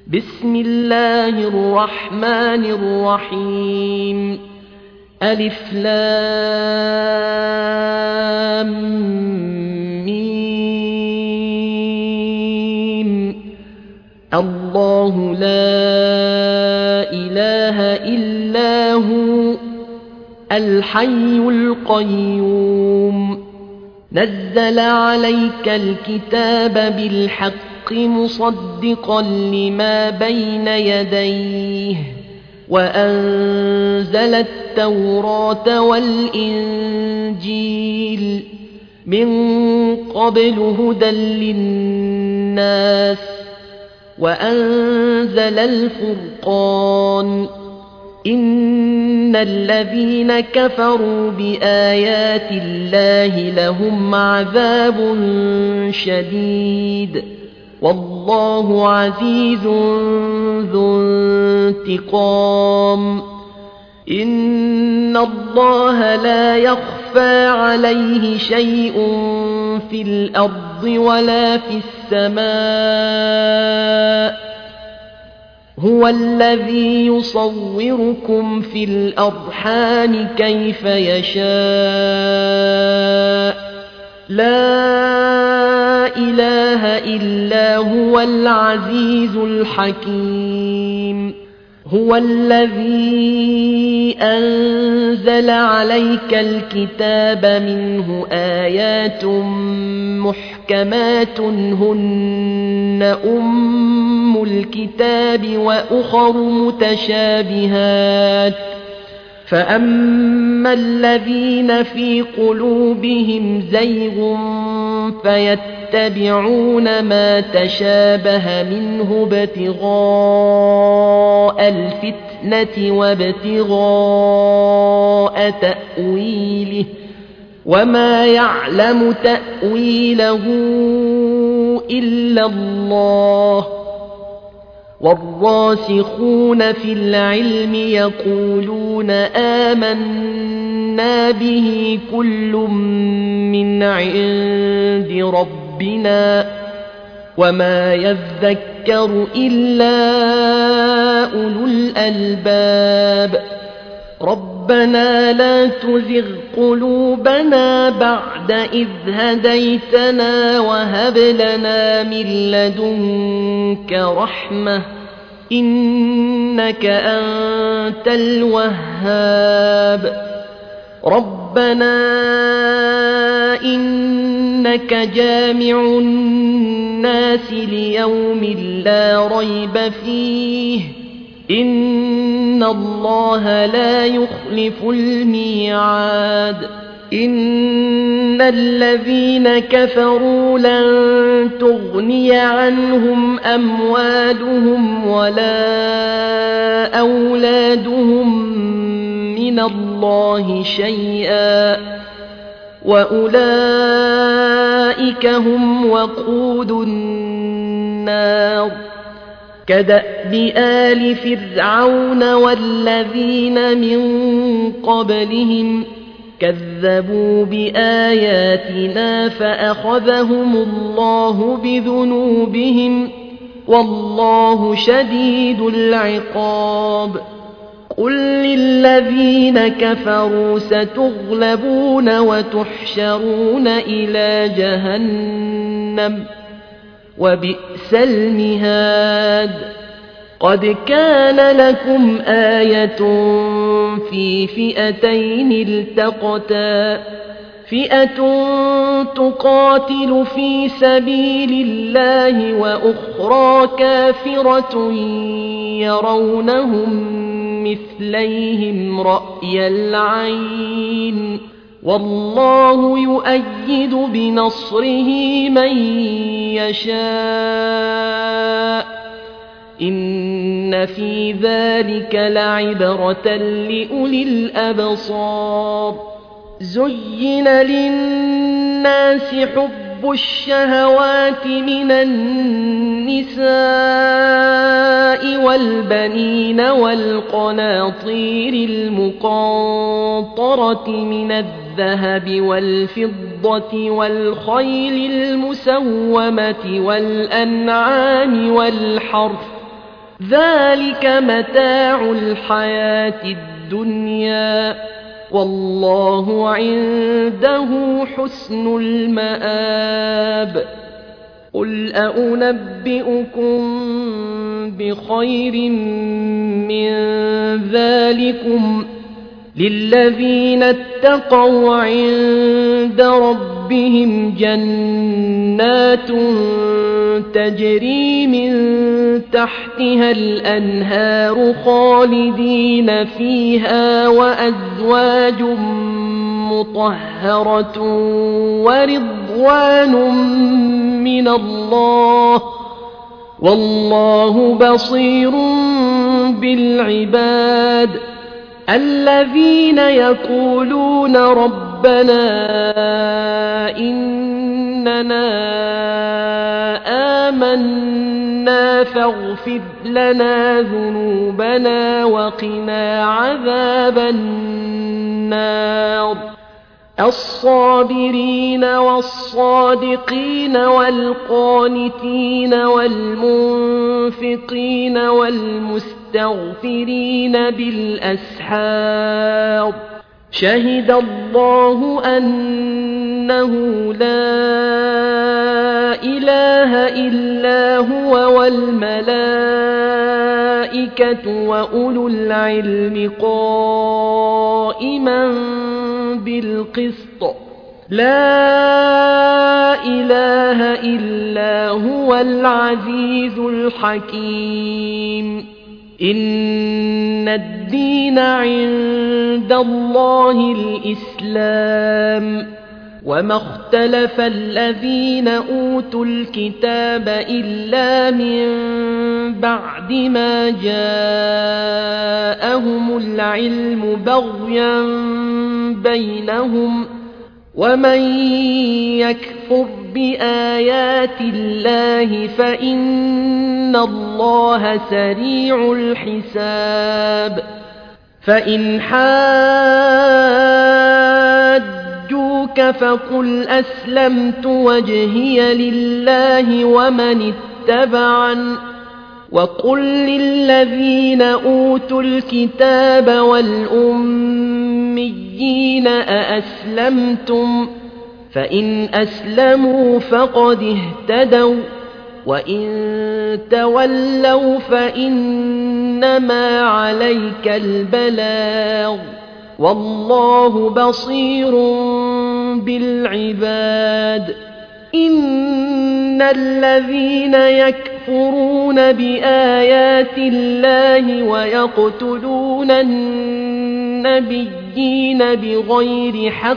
بسم الله الرحمن الرحيم ألف لام ميم الله لا إله إلا هو الحي القيوم نزل عليك الكتاب بالحق مصدقا لما بين يديه وأنزل التوراة والإنجيل من قبل هدى للناس وأنزل الفرقان إن الذين كفروا بآيات الله لهم عذاب شديد والله عزيز ذو انتقام إن الله لا يخفى عليه شيء في الأرض ولا في السماء هو الذي يصوركم في الأرحام كيف يشاء لا إله إلا هو العزيز الحكيم هو الذي أنزل عليك الكتاب منه آيات محكمات هن أم الكتاب وأخر متشابهات فأما الذين في قلوبهم زيغ فيتبعون ما تشابه منه ابتغاء الفتنة وابتغاء تأويله وما يعلم تأويله إلا الله والراسخون في العلم يقولون آمنا به كل من عند ربنا وما يذكر إلا أولو الألباب ربنا لا تزغ قلوبنا بعد إذ هديتنا وهب لنا من لدنك رحمة إنك أنت الوهاب ربنا إنك جامع الناس ليوم لا ريب فيه إن الله لا يخلف الميعاد إن الذين كفروا لن تغني عنهم أموالهم ولا أولادهم من الله شيئا وأولئك هم وقود النار كدأب آل فرعون والذين من قبلهم كذبوا بآياتنا فأخذهم الله بذنوبهم والله شديد العقاب قل للذين كفروا ستغلبون وتحشرون إلى جهنم وبئس المهاد قد كان لكم آية في فئتين التقتا فئة تقاتل في سبيل الله وأخرى كافرة يرونهم مثليهم رأي العين والله يؤيد بنصره من يشاء إن في ذلك لعبرة لأولي الأبصار زين للناس حب الشهوات من النساء والبنين والقناطير المقنطرة من الذهب والفضة والخيل المسومة والأنعام والحرث ذلك متاع الحياة الدنيا والله عنده حسن المآب قل أنبئكم بخير من ذلكم للذين اتقوا عند ربهم جنات تجري من تحتها الأنهار خالدين فيها وأزواج مطهرة ورضوان من الله والله بصير بالعباد الذين يقولون ربنا إننا آمنا فاغفر لنا ذنوبنا وقنا عذاب النار الصابرين والصادقين والقانتين والمنفقين والمستغفرين بالأسحار شهد الله أنه لا إله إلا هو والملائكة وأولو العلم قائما بالقسط لا إله إلا هو العزيز الحكيم إن الدين عند الله الإسلام وما اختلف الذين أوتوا الكتاب إلا من بعد ما جاءهم العلم بغيا بينهم ومن يكفر بآيات الله فإن الله سريع الحساب فإن حاجوك فقل أسلمت وجهي لله ومن اتبعن وقل للذين أوتوا الكتاب والأميين أأسلمتم فإن أسلموا فقد اهتدوا وإن تولوا فإنما عليك البلاغ والله بصير بالعباد إن الذين يكفرون بآيات الله ويقتلون النبيين بغير حق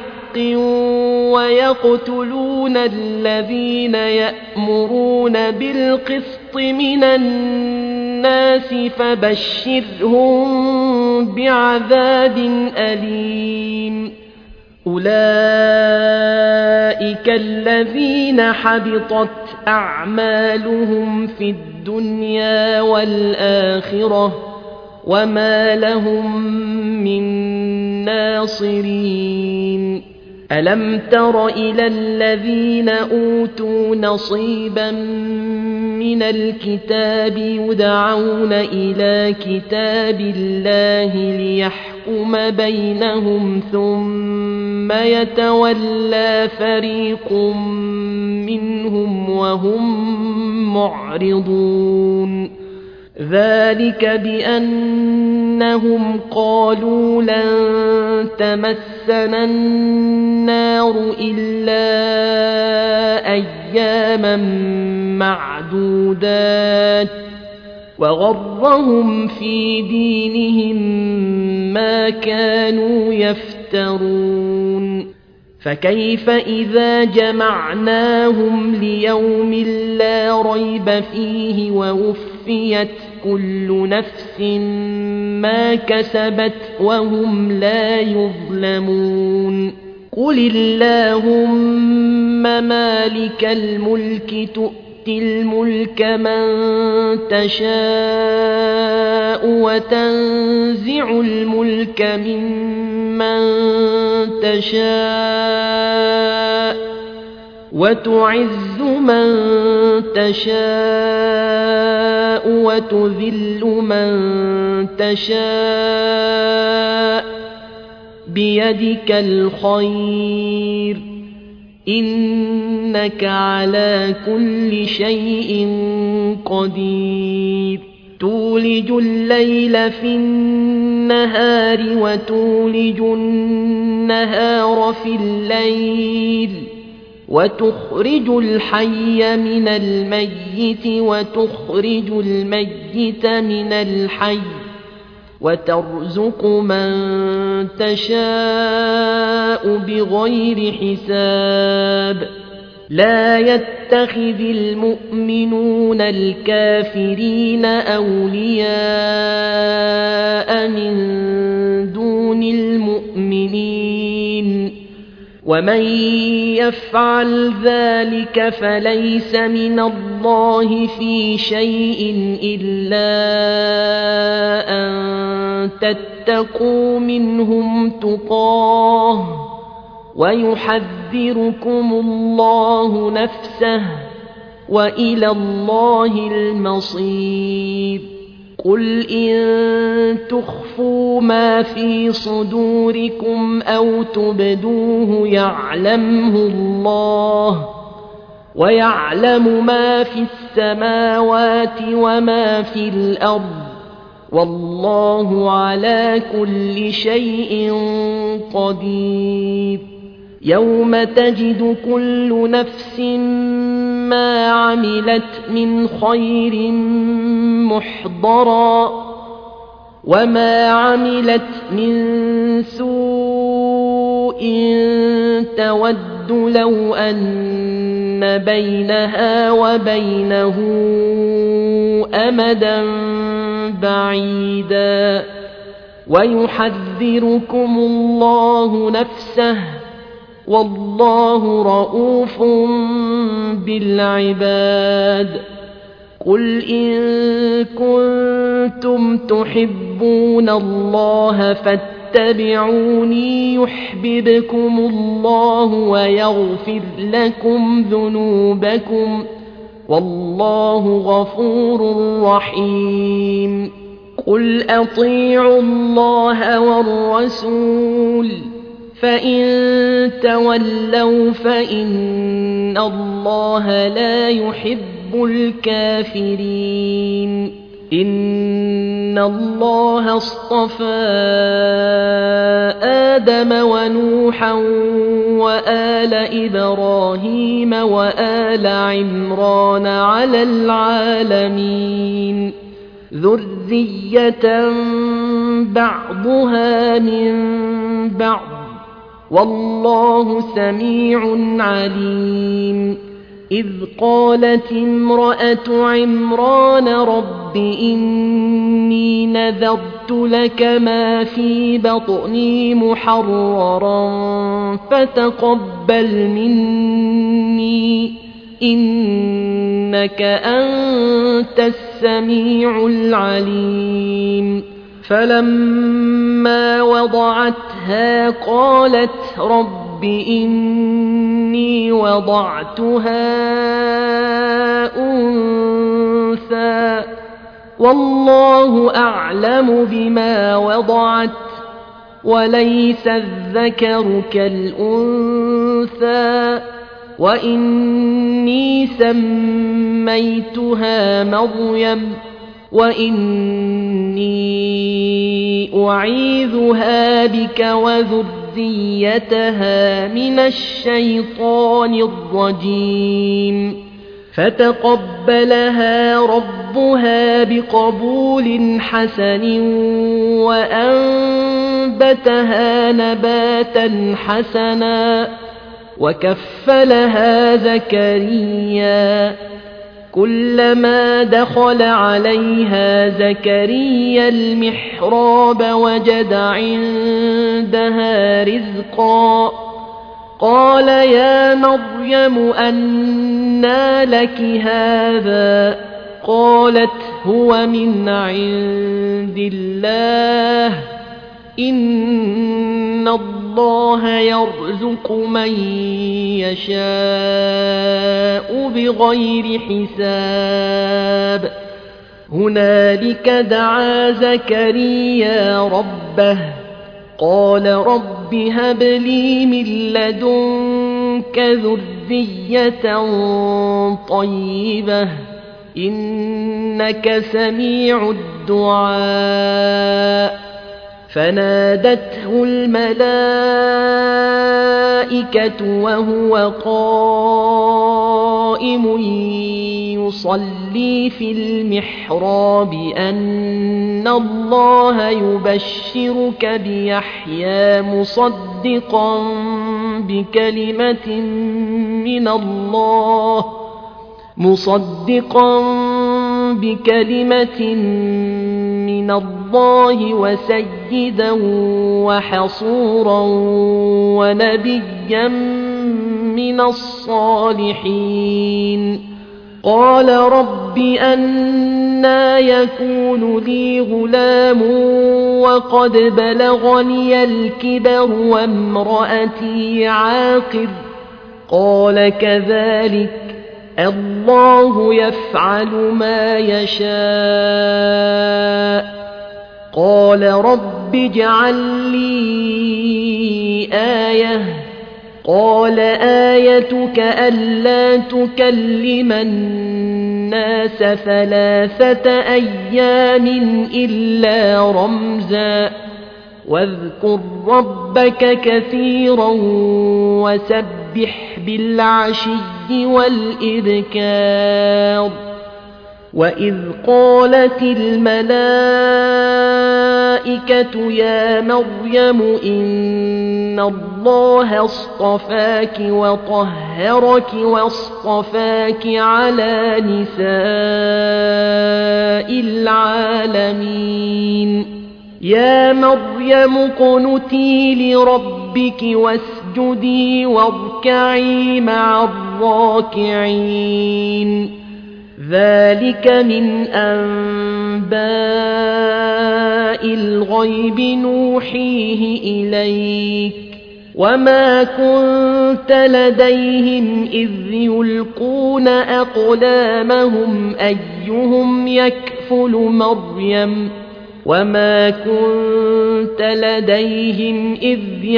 ويقتلون الذين يأمرون بالقسط من الناس فبشرهم بعذاب أليم أولئك الذين حبطت أعمالهم في الدنيا والآخرة وما لهم من ناصرين ألم تر إلى الذين أوتوا نصيبا من الكتاب يدعون إلى كتاب الله ليحكم بينهم ثم يتولى فريق منهم وهم معرضون ذلك بأنهم قالوا لن تمسنا النار إلا أياما معدودات وغرهم في دينهم ما كانوا يفترون فكيف إذا جمعناهم ليوم لا ريب فيه ووفيت كل نفس ما كسبت وهم لا يظلمون قل اللهم مالك الملك تؤتي الملك من تشاء وتنزع الملك ممن تشاء وتعز من تشاء وتذل من تشاء بيدك الخير إنك على كل شيء قدير تولج الليل في النهار وتولج النهار في الليل وتخرج الحي من الميت وتخرج الميت من الحي وترزق من تشاء بغير حساب لا يتخذ المؤمنون الكافرين أولياء من دون المؤمنين ومن يفعل ذلك فليس من الله في شيء إلا أن تتقوا منهم تقاه ويحذركم الله نفسه وإلى الله المصير قل إن تخفوا ما في صدوركم أو تبدوه يعلمه الله ويعلم ما في السماوات وما في الأرض والله على كل شيء قدير يوم تجد كل نفس ما عملت من خير محضرا وما عملت من سوء تود لو أن بينها وبينه أمدا بعيدا ويحذركم الله نفسه والله رءوف بالعباد قل إن كنتم تحبون الله فاتبعوني يحببكم الله ويغفر لكم ذنوبكم والله غفور رحيم قل أطيعوا الله والرسول فإن تولوا فإن الله لا يحب الكافرين إن الله اصطفى آدم ونوحا وآل إبراهيم وآل عمران على العالمين ذرية بعضها من بعض والله سميع عليم إذ قالت امرأة عمران رب إني نذرت لك ما في بطني محررا فتقبل مني إنك أنت السميع العليم فلما وضعتها قالت رب إني وضعتها أنثى والله أعلم بما وضعت وليس الذكر كالأنثى وإني سميتها مريم وإني أعيذها بك وذريتها من الشيطان الرجيم فتقبلها ربها بقبول حسن وأنبتها نباتا حسنا وكفلها زكريا كلما دخل عليها زكريا المحراب وجد عندها رزقا قال يا مريم أنى لك هذا قالت هو من عند الله إن إن الله يرزق من يشاء بغير حساب هنالك دعا زكريا ربه قال رب هب لي من لدنك ذرية طيبة إنك سميع الدعاء فنادته الملائكة وهو قائم يصلي في المحراب أن الله يبشرك بيحيى مصدقا بكلمة من الله وسيدا وحصورا ونبيا من الصالحين قال رب أنى يكون لي غلام وقد بلغني الكبر وامرأتي عاقر قال كذلك الله يفعل ما يشاء قال رب اجعل لي آية قال آيتك ألا تكلم الناس 3 أيام إلا رمزا واذكر ربك كثيرا وسبح بالعشي والإبكار وإذ قالت الملائكة يا مريم إن الله اصطفاك وطهرك واصطفاك على نساء العالمين يا مريم اقنتي لربك واسجدي واركعي مع الراكعين ذلك من أنباء الغيب نوحيه إليك وما كنت لديهم إذ يلقون أقلامهم أيهم يكفل مريم وما كنت لديهم إذ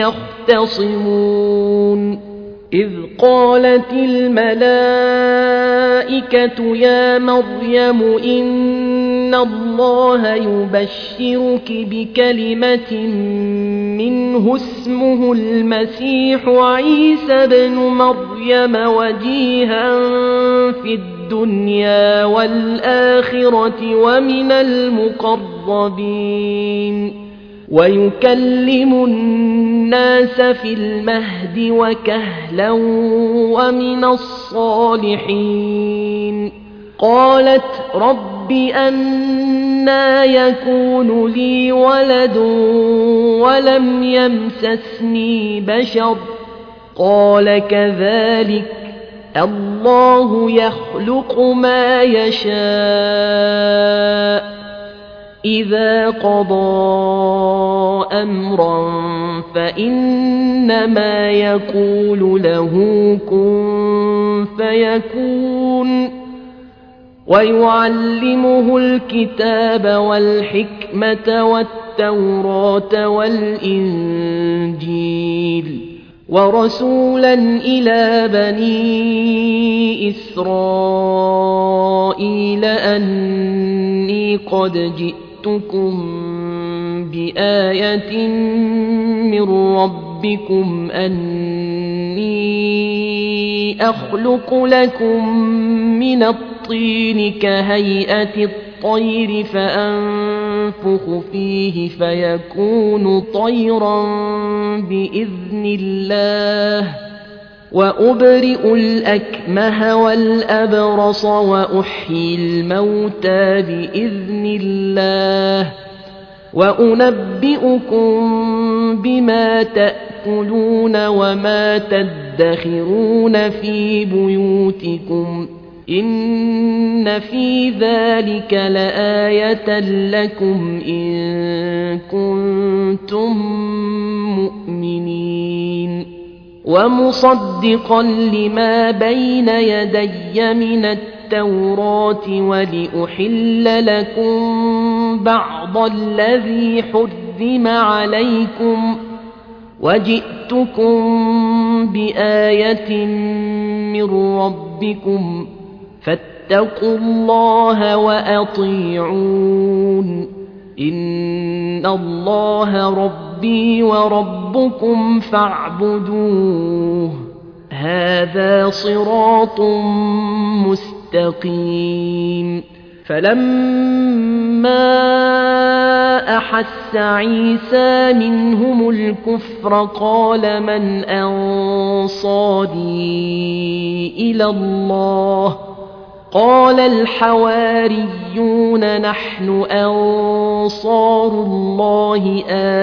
يختصمون إذ قالت الملائكة يا مريم إن الله يبشرك بكلمة منه اسمه المسيح عيسى بن مريم وجيها في الدنيا والآخرة ومن المقربين ويكلم الناس في المهد وكهلا ومن الصالحين قالت رب أنى يكون لي ولد ولم يمسسني بشر قال كذلك الله يخلق ما يشاء إذا قضى أمرا فإنما يقول له كن فيكون ويعلمه الكتاب والحكمة والتوراة والإنجيل ورسولا إلى بني إسرائيل أني قد جئتكم بآية من ربكم أني أخلق لكم من الطين كهيئة الطير فأنفخ فيه فيكون طيرا بإذن الله وأبرئ الأكمه والأبرص وأحيي الموتى بإذن الله وأنبئكم بما تأكلون وما تدخرون في بيوتكم إن في ذلك لآية لكم إن كنتم مؤمنين ومصدقا لما بين يدي من التوراة ولأحل لكم بعض الذي حرم عليكم وجئتكم بآية من ربكم فاتقوا الله وأطيعون إن الله ربي وربكم فاعبدوه هذا صراط مستقيم فلما أحس عيسى منهم الكفر قال من أنصاري إلى الله قال الحواريون نحن أنصار الله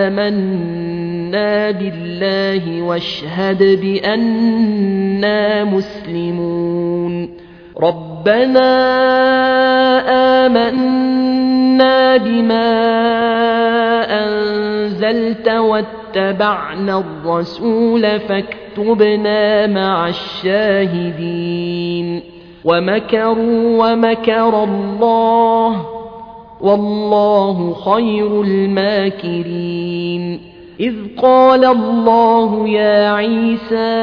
آمنا بالله واشهد بأننا مسلمون ربنا آمنا بما أنزلت واتبعنا الرسول فاكتبنا مع الشاهدين ومكروا ومكر الله والله خير الماكرين إذ قال الله يا عيسى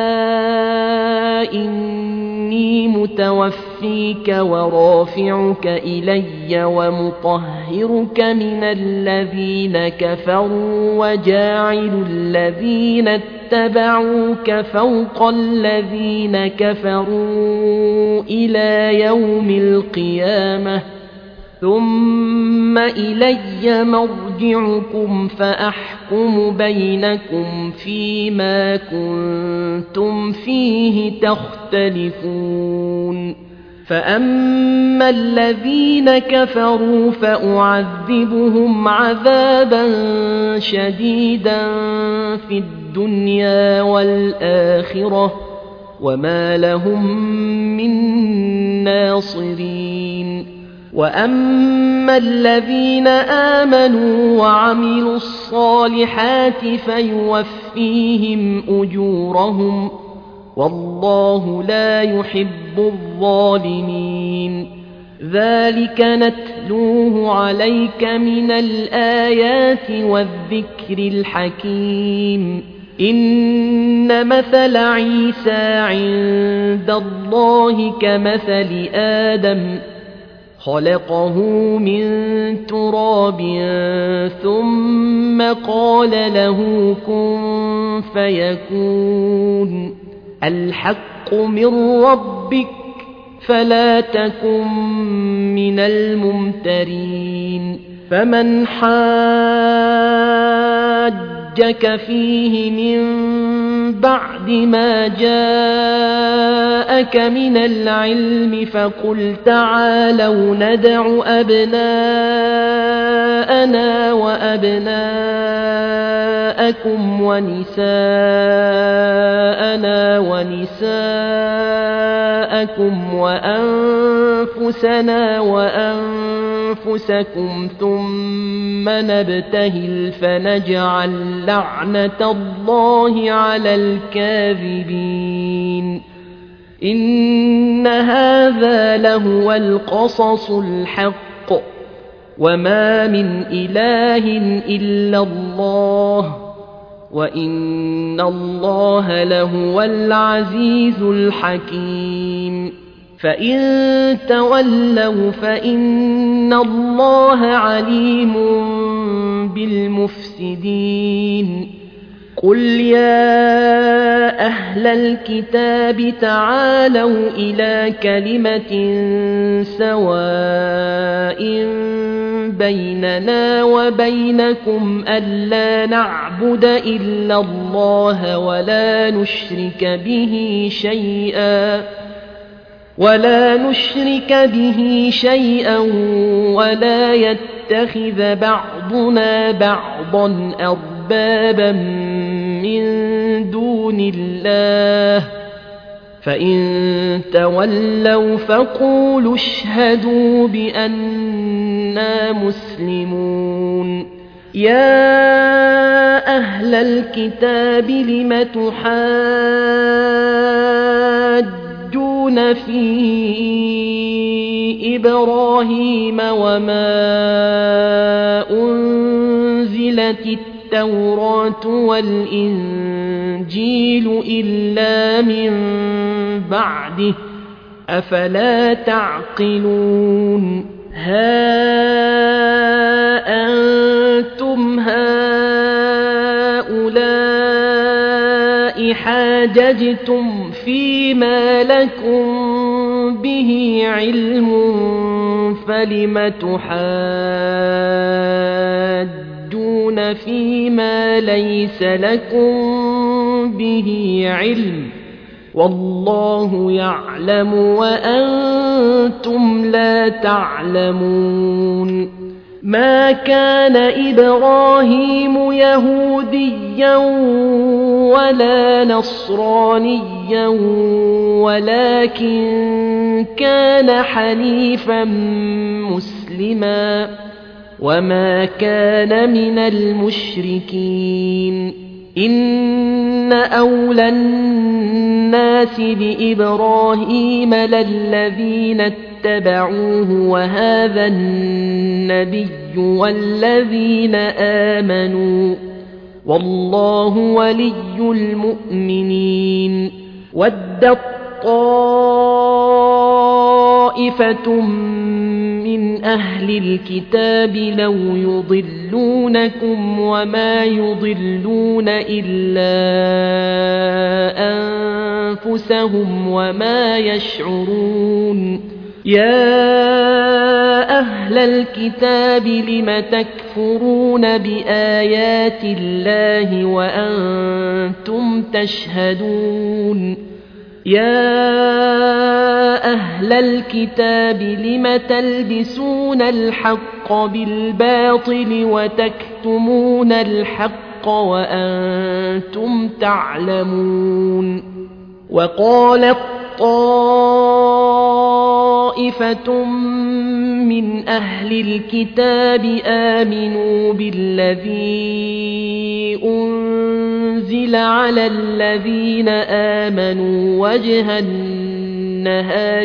إني متوفيك ورافعك إلي ومطهرك من الذين كفروا وجاعل الذين اتبعوك فوق الذين كفروا إلى يوم القيامة ثم إلي مرجعكم فأحكم بينكم فيما كنتم فيه تختلفون فأما الذين كفروا فأعذبهم عذابا شديدا في الدنيا والآخرة وما لهم من ناصرين وأما الذين آمنوا وعملوا الصالحات فيوفيهم أجورهم والله لا يحب الظالمين ذلك نتلوه عليك من الآيات والذكر الحكيم إن مثل عيسى عند الله كمثل آدم خلقه من تراب ثم قال له كن فيكون الحق من ربك فلا تكن من الممترين فمن حاجك فيه من بعد ما جاءك من العلم فقل تعالوا ندع أبناءنا وأبناءكم ونساءنا ونساءكم وأنفسنا وأنفسكم ثم نبتهل فنجعل لعنة الله على الكاذبين إن هذا لهو القصص الحق وما من إله إلا الله وإن الله لهو العزيز الحكيم فإن تولوا فإن الله عليم بالمفسدين قل يا أهل الكتاب تعالوا إلى كلمة سواء بيننا وبينكم ألا نعبد إلا الله ولا نشرك به شيئا ولا يتخذ بعضنا بعضا أربابا من دون الله فإن تولوا فقولوا اشهدوا بأننا مسلمون يا أهل الكتاب لم تحاجون في إبراهيم وما أنزلت التوراة والإنجيل إلا من بعده أفلا تعقلون ها أنتم هؤلاء حاججتم فيما لكم به علم فلم تحاجون فيما ليس لكم به علم والله يعلم وأنتم لا تعلمون ما كان إبراهيم يهوديا ولا نصرانيا ولكن كان حنيفا مسلما وما كان من المشركين إن أولى الناس بإبراهيم للذين اتبعوه وهذا النبي والذين آمنوا والله ولي المؤمنين ودت طائفة من أهل الكتاب لو يضلونكم وما يضلون إلا أنفسهم وما يشعرون يا أهل الكتاب لم تكفرون بآيات الله وأنتم تشهدون يا أهل الكتاب لم تلبسون الحق بالباطل وتكتمون الحق وأنتم تعلمون وقالت طائفة من أهل الكتاب آمنوا بالذي أنزل على الذين آمنوا وجه النهار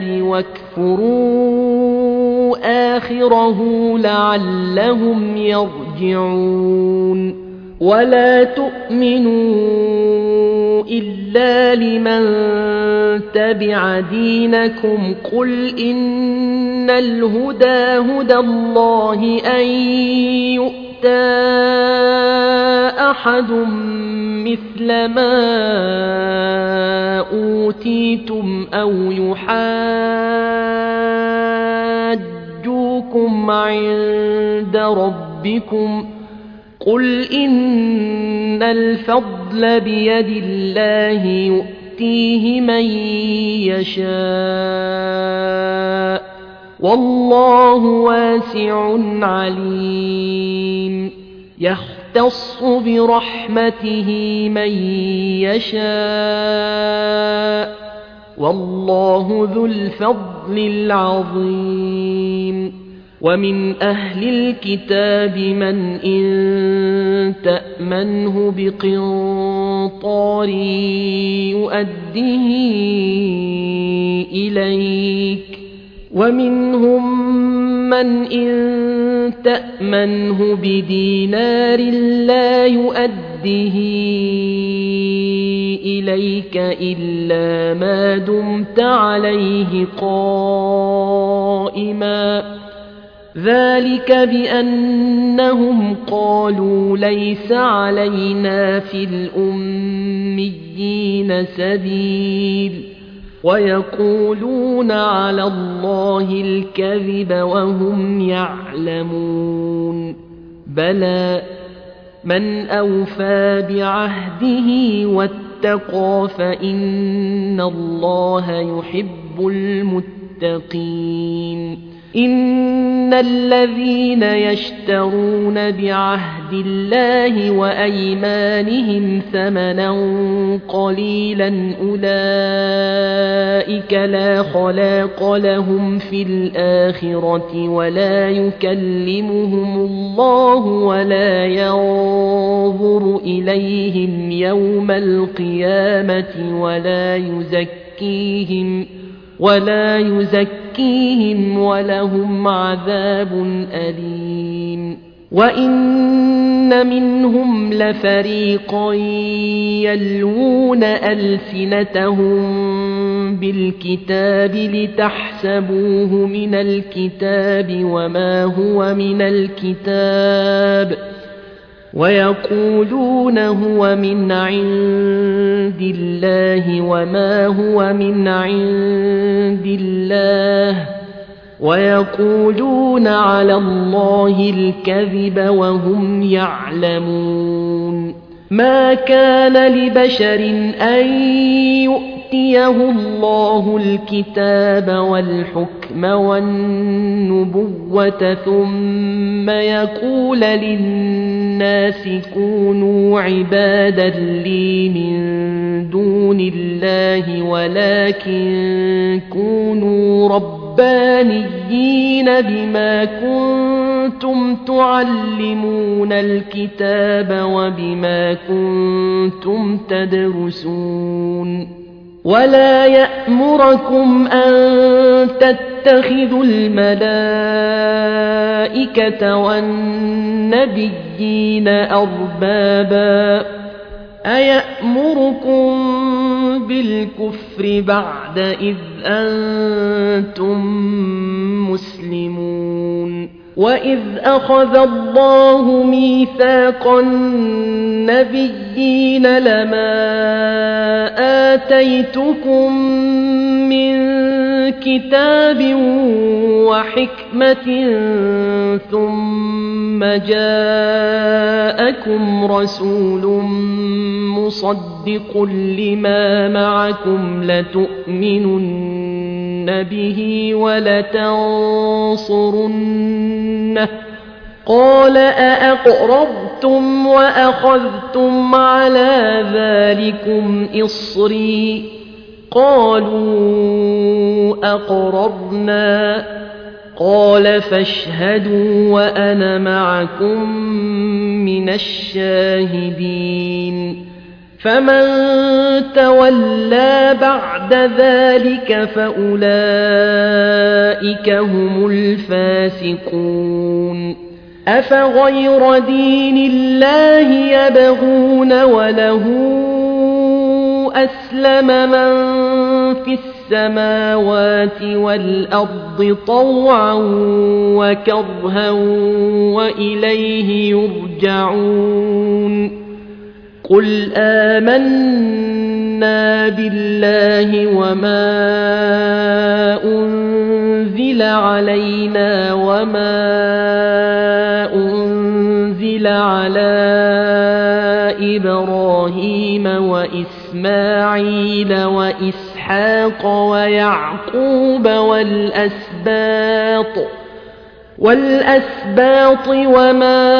واكفروا آخره لعلهم يرجعون ولا تؤمنوا إلا لمن تبع دينكم قل إن الهدى هدى الله أن يؤتى أحد مثل ما أوتيتم أو يحاجوكم عند ربكم قل إن الفضل بيد الله يؤتيه من يشاء والله واسع عليم يختص برحمته من يشاء والله ذو الفضل العظيم ومن أهل الكتاب من إن تأمنه بقنطار يؤديه إليك ومنهم من إن تأمنه بدينار لا يؤديه إليك إلا ما دمت عليه قائما ذلك بأنهم قالوا ليس علينا في الأميين سبيل ويقولون على الله الكذب وهم يعلمون بلى من أوفى بعهده واتقى فإن الله يحب المتقين إن الذين يشترون بعهد الله وأيمانهم ثمنا قليلا أولئك لا خلاق لهم في الآخرة ولا يكلمهم الله ولا ينظر إليهم يوم القيامة ولا يزكيهم ولهم عذاب أليم وإن منهم لفريقا يلوون ألسنتهم بالكتاب لتحسبوه من الكتاب وما هو من الكتاب ويقولون هو من عند الله وما هو من عند الله ويقولون على الله الكذب وهم يعلمون ما كان لبشر أن يؤتيه الله الكتاب والحكم والنبوة ثم يقول للناس كونوا عبادا لي من دون الله ولكن كونوا ربانيين بما كنتم تعلمون الكتاب وبما كنتم تدرسون ولا يأمركم أن تتخذوا الملائكة والنبيين أربابا أيأمركم بالكفر بعد إذ أنتم مسلمون وإذ أخذ الله ميثاق النبيين لما آتيتكم من كتاب وحكمة ثم جاءكم رسول مصدق لما معكم لتؤمنن به ولتنصرنه قال أأقررتم وأخذتم على ذلكم إصري قالوا أقررنا قال فاشهدوا وأنا معكم من الشاهدين فمن تولى بعد ذلك فأولئك هم الفاسقون أفغير دين الله يبغون وله أسلم من في السماوات والأرض طوعا وكرها وإليه يرجعون قل آمنا بالله وما أنزل علينا وما أنزل على إبراهيم وإسماعيل وإسحاق ويعقوب والأسباط وما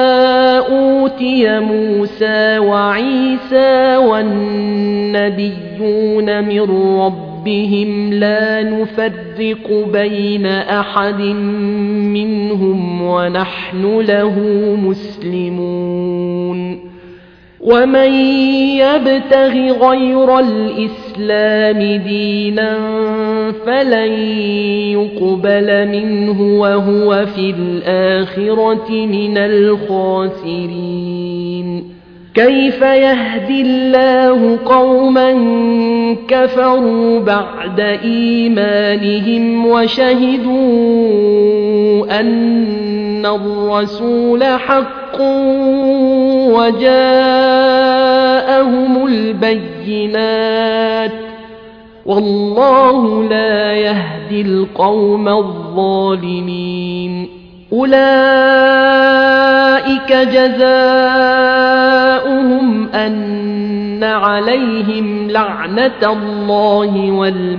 أوتي موسى وعيسى والنبيون من ربهم لا نفرق بين أحد منهم ونحن له مسلمون ومن يبتغ غير الإسلام دينا فلن يقبل منه وهو في الآخرة من الخاسرين كيف يهدي الله قوما كفروا بعد إيمانهم وشهدوا أن الرسول حق وجاءهم البينات والله لا يهدي القوم الظالمين أولئك جزاؤهم أن عليهم لعنة الله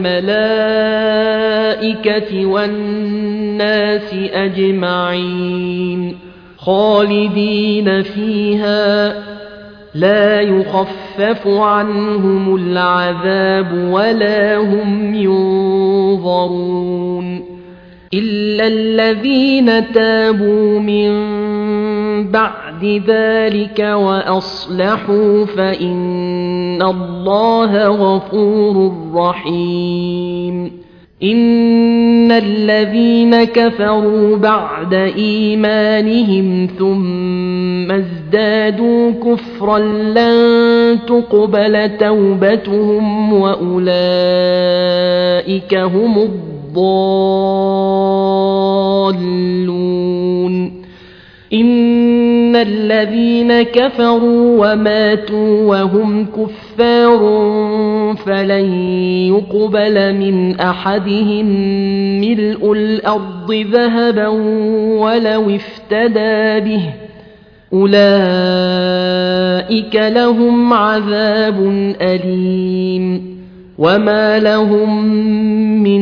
والملائكة والناس أجمعين خالدين فيها لا يخفف عنهم العذاب ولا هم ينظرون إلا الذين تابوا من بعد ذلك وأصلحوا فإن الله غفور رحيم إن الذين كفروا بعد إيمانهم ثم ازدادوا كفرا لن تقبل توبتهم وأولئك هم الضالون إن الذين كفروا وماتوا وهم كفار فلن يقبل من أحدهم ملء الأرض ذهبا ولو افتدى به أولئك لهم عذاب أليم وما لهم من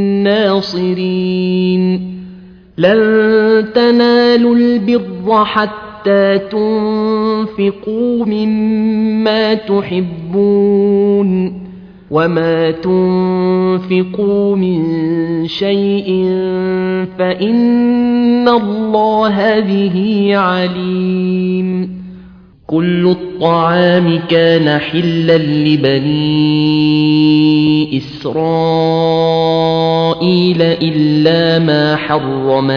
ناصرين لن تنالوا البر حتى تنفقوا مما تحبون وما تنفقوا من شيء فإن الله به عليم كل الطعام كان حلا لبني إسرائيل إلا ما حرم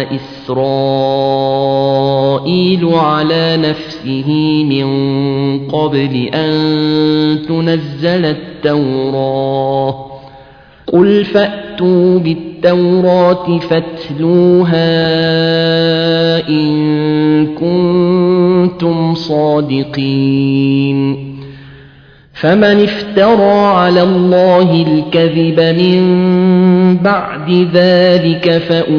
إسرائيل على نفسه من قبل أن تنزل التوراة قل فأتوا بالتوراة فاتلوها إن كنتم صادقين فمن افترى على الله الكذب من بعد ذلك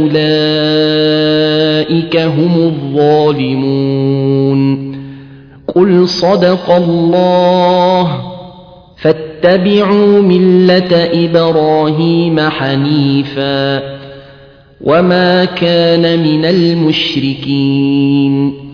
فأولئك هم الظالمون قل صدق الله فاتبعوا ملة إبراهيم حنيفا وما كان من المشركين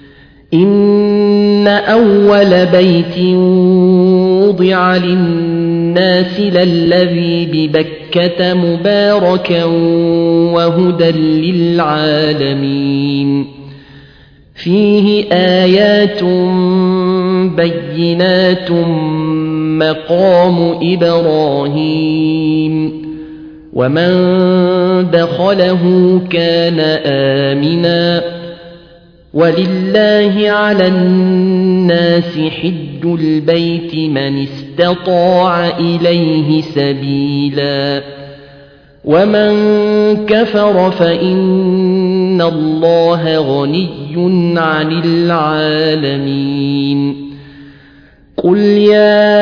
إن أول بيت وضع للناس للذي ببكة مباركا وهدى للعالمين فيه آيات بينات مقام إبراهيم ومن دخله كان آمنا ولله على الناس حج البيت من استطاع إليه سبيلا ومن كفر فإن الله غني عن العالمين قل يا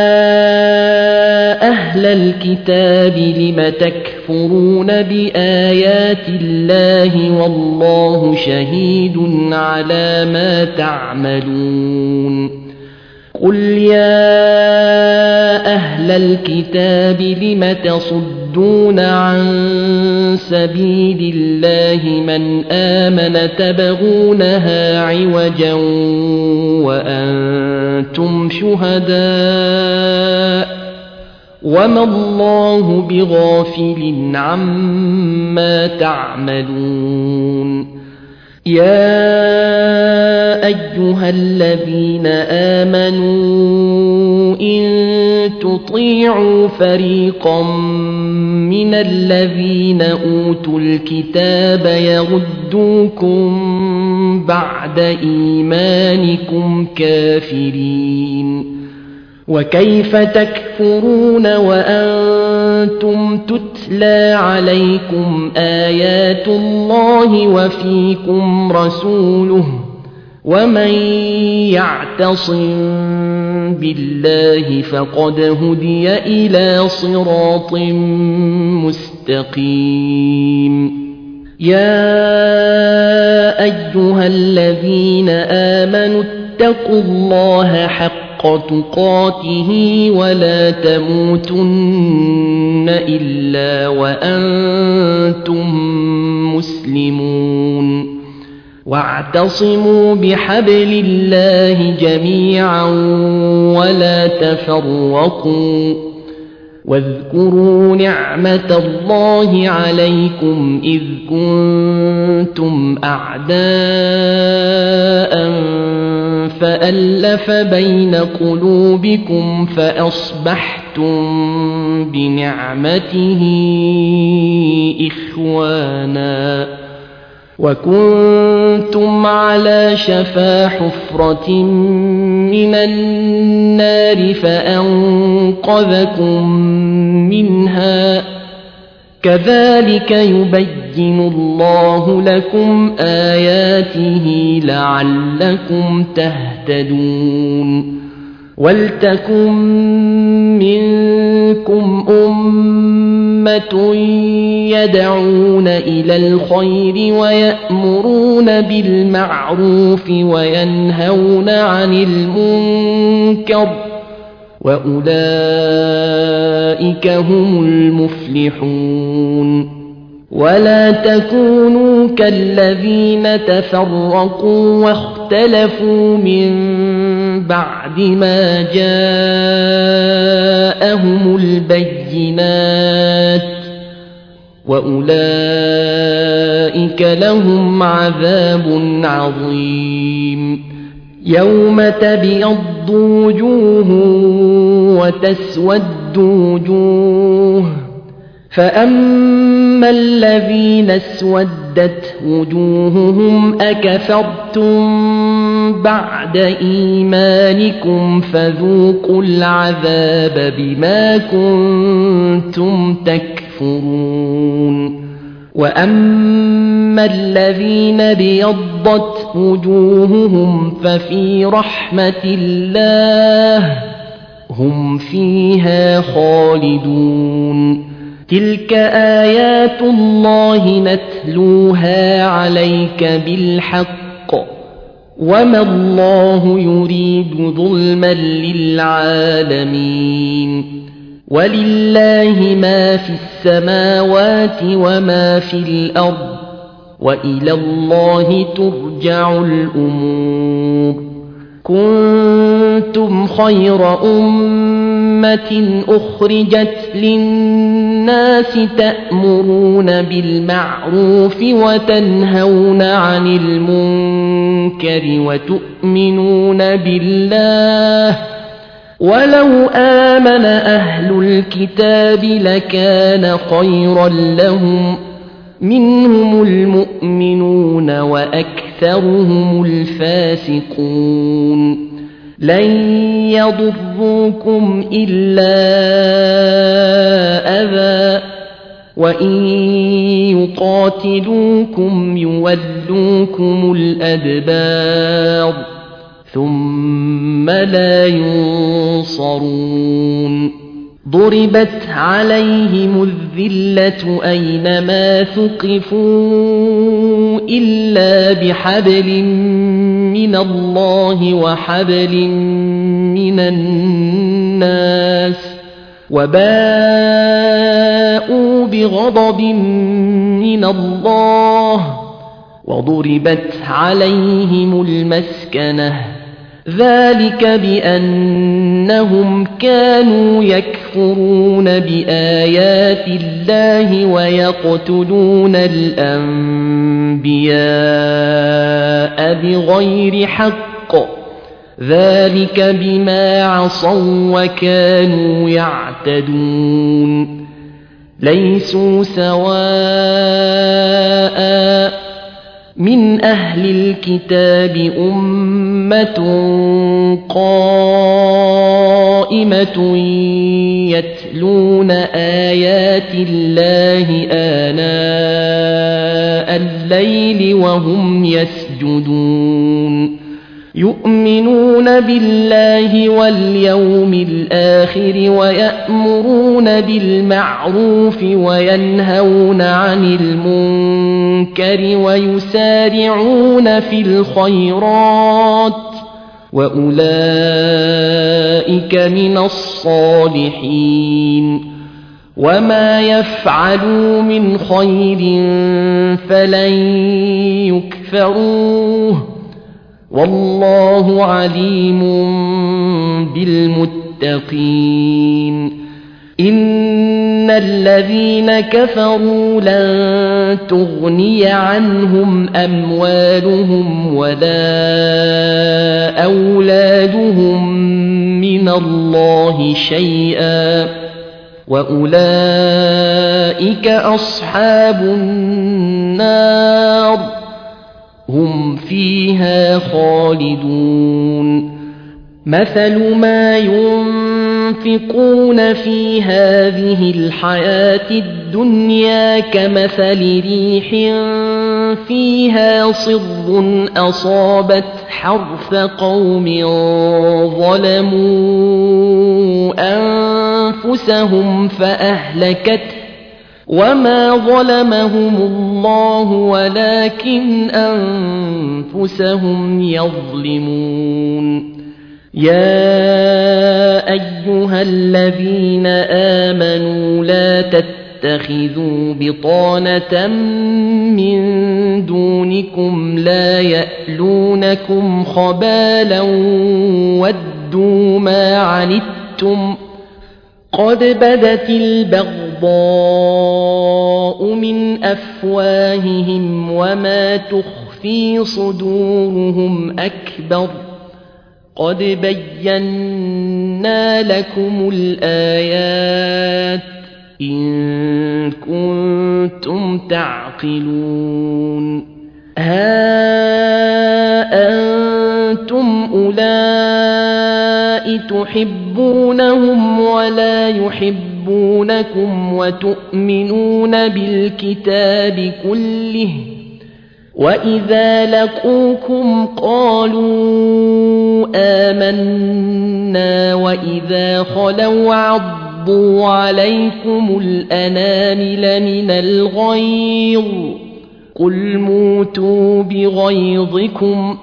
أهل الكتاب لم تكفرون بآيات الله والله شهيد على ما تعملون قل يا أهل الكتاب لم تصدون عن سبيل الله من آمن تبغونها عوجا وأنتم شهداء وما الله بغافل عما تعملون يا أيها الذين آمنوا إن تطيعوا فريقا من الذين أوتوا الكتاب يردوكم بعد إيمانكم كافرين وكيف تكفرون وأنتم تتلى عليكم آيات الله وفيكم رسوله ومن يعتصم بالله فقد هدي إلى صراط مستقيم يا أيها الذين آمنوا اتقوا الله حق تقاته ولا تموتن إلا وأنتم مسلمون واعتصموا بحبل الله جميعا ولا تفرقوا واذكروا نعمة الله عليكم إذ كنتم أعداء فألف بين قلوبكم فأصبحتم بنعمته إخوانا وكنتم على شفا حفرة من النار فأنقذكم منها كذلك يبين الله لكم آياته لعلكم تهتدون ولتكن منكم أمة يدعون إلى الخير ويأمرون بالمعروف وينهون عن المنكر وأولئك هم المفلحون ولا تكونوا كالذين تفرقوا واختلفوا من بعد ما جاءهم البينات وأولئك لهم عذاب عظيم يوم تبيض وجوه وتسود وجوه فأما الذين اسودت وجوههم أكفرتم بعد إيمانكم فذوقوا العذاب بما كنتم تكفرون وأما الذين بيضت وجوههم ففي رحمة الله هم فيها خالدون تلك آيات الله نتلوها عليك بالحق وما الله يريد ظلما للعالمين ولله ما في السماوات وما في الأرض وإلى الله ترجع الأمور كنتم خير أمة أخرجت للناس تأمرون بالمعروف وتنهون عن المنكر وتؤمنون بالله ولو آمن أهل الكتاب لكان خيرا لهم منهم المؤمنون وأكثرهم الفاسقون لن يضروكم إلا أذى وإن يقاتلوكم يولوكم الأدبار ثم لا ينصرون ضربت عليهم الذلة أينما ثقفوا إلا بحبل من الله وحبل من الناس وباءوا بغضب من الله وضربت عليهم المسكنة ذلك بأنهم كانوا يكفرون بآيات الله ويقتلون الأنبياء بغير حق ذلك بما عصوا وكانوا يعتدون ليسوا سواء من أهل الكتاب أمة قائمة يتلون آيات الله آناء الليل وهم يسجدون يؤمنون بالله واليوم الآخر ويأمرون بالمعروف وينهون عن المنكر ويسارعون في الخيرات وأولئك من الصالحين وما يفعلوا من خير فلن يكفروه والله عليم بالمتقين إن الذين كفروا لن تغني عنهم أموالهم ولا أولادهم من الله شيئا وأولئك أصحاب النار هم فيها خالدون مثل ما ينفقون في هذه الحياة الدنيا كمثل ريح فيها صر أصابت حرث قوم ظلموا أنفسهم فأهلكته وما ظلمهم الله ولكن أنفسهم يظلمون يا أيها الذين آمنوا لا تتخذوا بطانة من دونكم لا يألونكم خبالا ودوا ما عنتم قد بدت البغضاء من أفواههم وما تخفي صدورهم أكبر قد بينا لكم الآيات إن كنتم تعقلون ها أنتم أولئك تحبونهم ولا يحبونكم وتؤمنون بالكتاب كله وإذا لقوكم قالوا آمنا وإذا خلوا عضوا عليكم الأنامل من الغيظ قل موتوا بغيظكم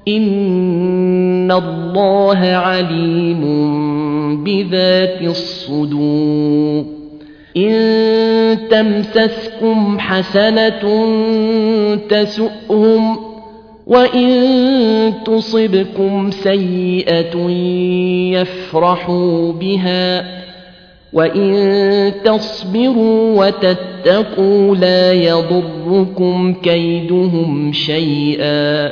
إن الله عليم بذات الصدور إن تمسسكم حسنة تسؤهم وإن تصبكم سيئة يفرحوا بها وإن تصبروا وتتقوا لا يضركم كيدهم شيئا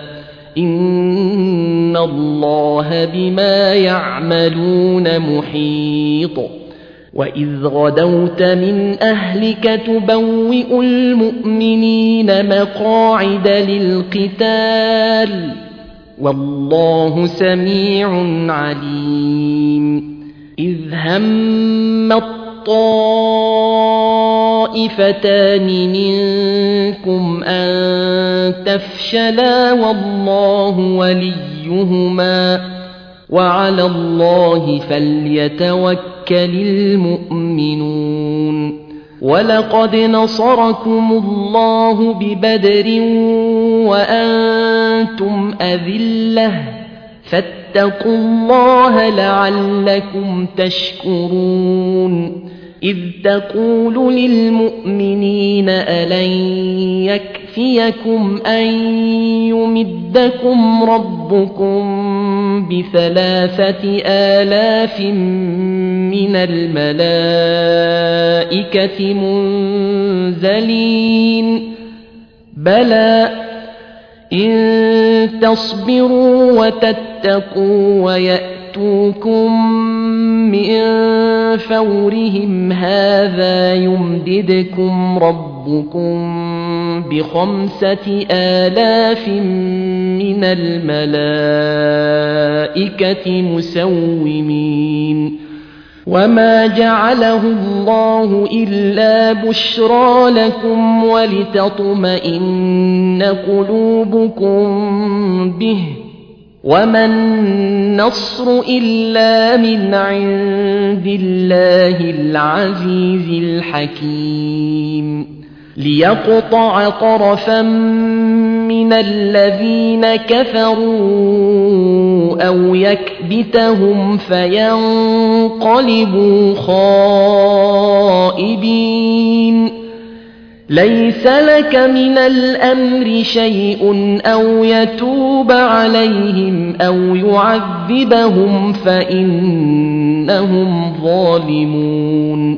إن الله بما يعملون محيط وإذ غدوت من أهلك تبوئ المؤمنين مقاعد للقتال والله سميع عليم إذ هم الطائفتان منكم أن تفشلا والله وليهما وعلى الله فليتوكل المؤمنون ولقد نصركم الله ببدر وأنتم أذلة فاتقوا الله لعلكم تشكرون إذ تقول للمؤمنين ألن يكفيكم أن يمدكم ربكم ب3,000 من الملائكة منزلين بلى إن تصبروا وتتقوا ويأتوكم من فورهم هذا يمددكم ربكم ب5,000 من الملائكة مسومين وما جعله الله إلا بشرى لكم ولتطمئن قلوبكم به وما النصر إلا من عند الله العزيز الحكيم ليقطع طرفا من الذين كفروا أو يكبتهم فينقلبوا خائبين ليس لك من الأمر شيء أو يتوب عليهم أو يعذبهم فإنهم ظالمون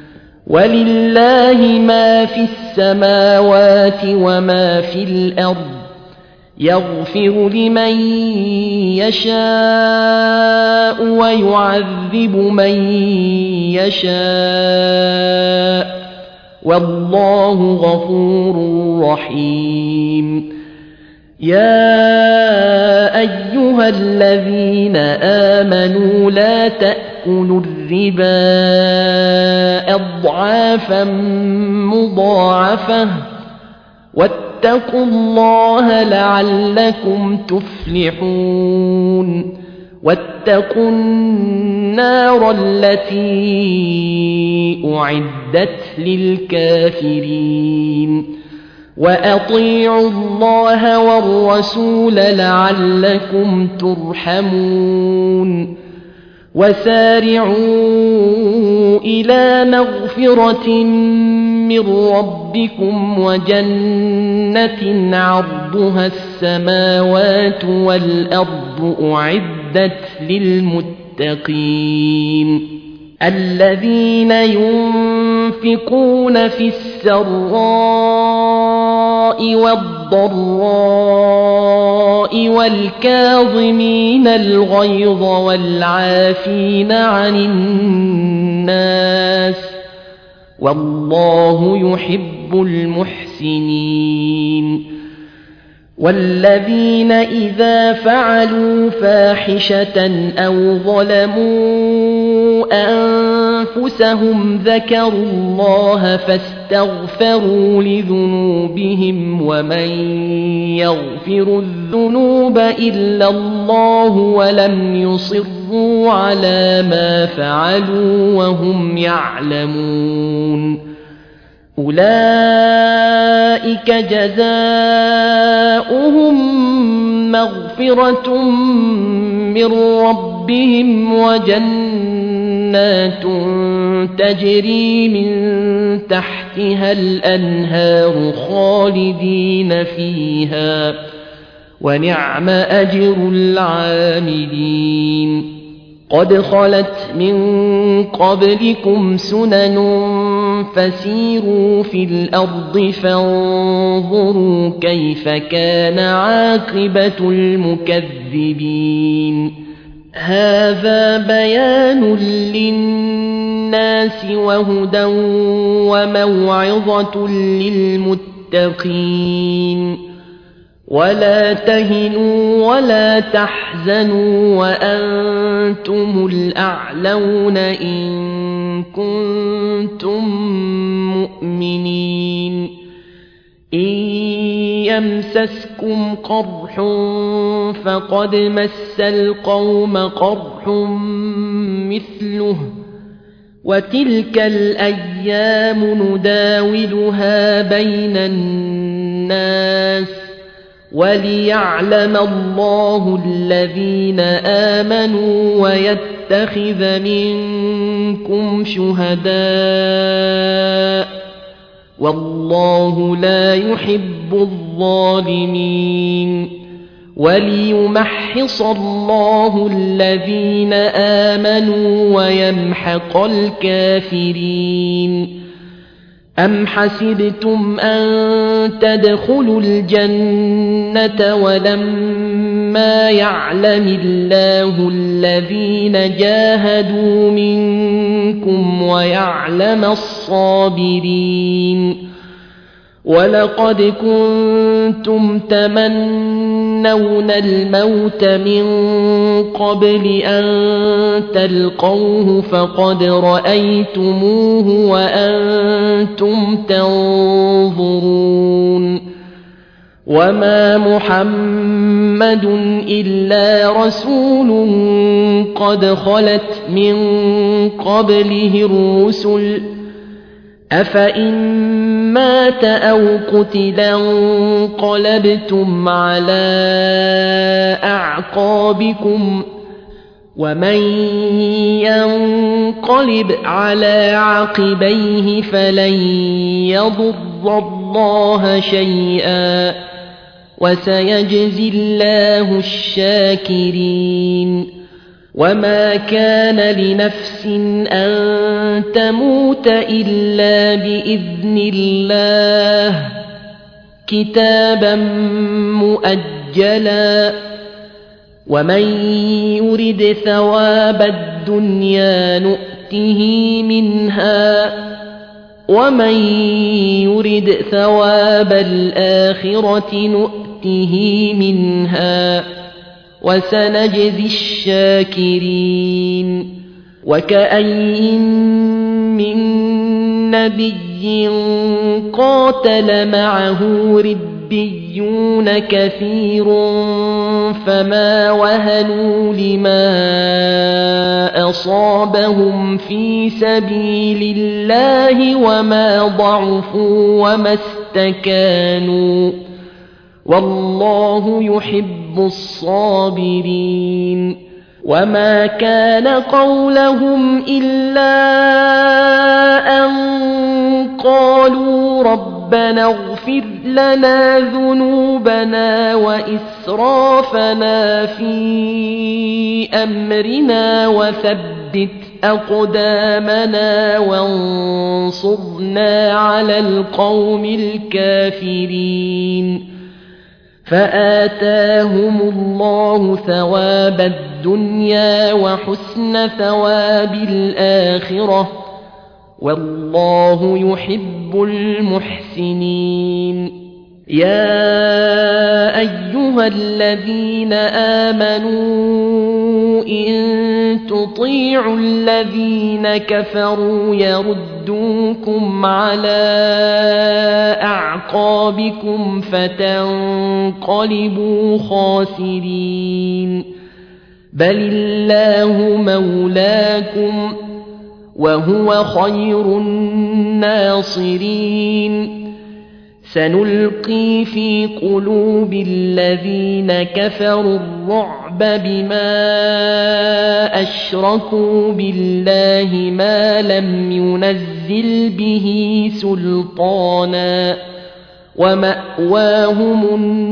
ولله ما في السماوات وما في الأرض يغفر لمن يشاء ويعذب من يشاء والله غفور رحيم يا أيها الذين آمنوا لا تأكلوا الربا أضعافا مضاعفة واتقوا الله لعلكم تفلحون واتقوا النار التي أعدت للكافرين وأطيعوا الله والرسول لعلكم ترحمون وسارعوا إلى مغفرة من ربكم وجنة عرضها السماوات والأرض أعدت للمتقين الذين ينفقون في السراء والضراء والكاظمين الغيظ والعافين عن الناس والله يحب المحسنين والذين إذا فعلوا فاحشة أو ظلموا أنفسهم ذكروا الله فاستغفروا لذنوبهم ومن يغفر الذنوب إلا الله ولم يصروا على ما فعلوا وهم يعلمون أولئك جزاؤهم مغفرة من ربهم وجنات تجري من تحتها الأنهار خالدين فيها ونعم أجر العاملين قد خلت من قبلكم سنن فسيروا في الأرض فانظروا كيف كان عاقبة المكذبين هذا بيان للناس وهدى وموعظة للمتقين ولا تهنوا ولا تحزنوا وأنتم الأعلون إن كنتم مؤمنين إن يمسسكم قرح فقد مس القوم قرح مثله وتلك الأيام نداولها بين الناس وليعلم الله الذين آمنوا ويتخذ منكم شهداء والله لا يحب الظالمين وليمحص الله الذين آمنوا ويمحق الكافرين أم حسبتم أن تدخلوا الجنة ولما يعلم الله الذين جاهدوا منكم ويعلم الصابرين ولقد كنتم تمنون الموت من قبل أن تلقوه فقد رأيتموه وأنتم تنظرون وما محمد إلا رسول قد خلت من قبله الرسل أفإن مات أو قتلا انقلبتم على أعقابكم ومن ينقلب على عقبيه فلن يضر الله شيئا وسيجزي الله الشاكرين وما كان لنفس أن تموت إلا بإذن الله كتابا مؤجلا ومن يرد ثواب الدنيا نؤته منها ومن يرد ثواب الآخرة نؤته منها وسنجزي الشاكرين وكأين من نبي قاتل معه ربيون كثير فما وهنوا لما أصابهم في سبيل الله وما ضعفوا وما استكانوا والله يحب الصابرين وما كان قولهم إلا أن قالوا ربنا اغفر لنا ذنوبنا وإسرافنا في أمرنا وثبت أقدامنا وانصرنا على القوم الكافرين فآتاهم الله ثواب الدنيا وحسن ثواب الآخرة والله يحب المحسنين يا أيها الذين آمنوا إن تطيعوا الذين كفروا يردوكم على أعقابكم فتنقلبوا خاسرين بل الله مولاكم وهو خير الناصرين سنلقي في قلوب الذين كفروا الرعب بما أشركوا بالله ما لم ينزل به سلطانا ومأواهم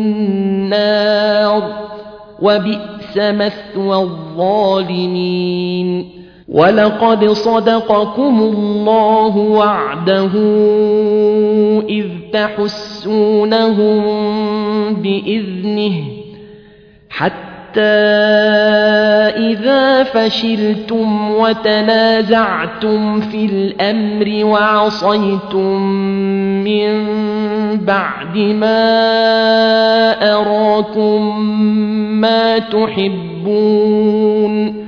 النار وبئس مثوى الظالمين ولقد صدقكم الله وعده إذ تحسونهم بإذنه حتى إذا فشلتم وتنازعتم في الأمر وعصيتم من بعد ما أراكم ما تحبون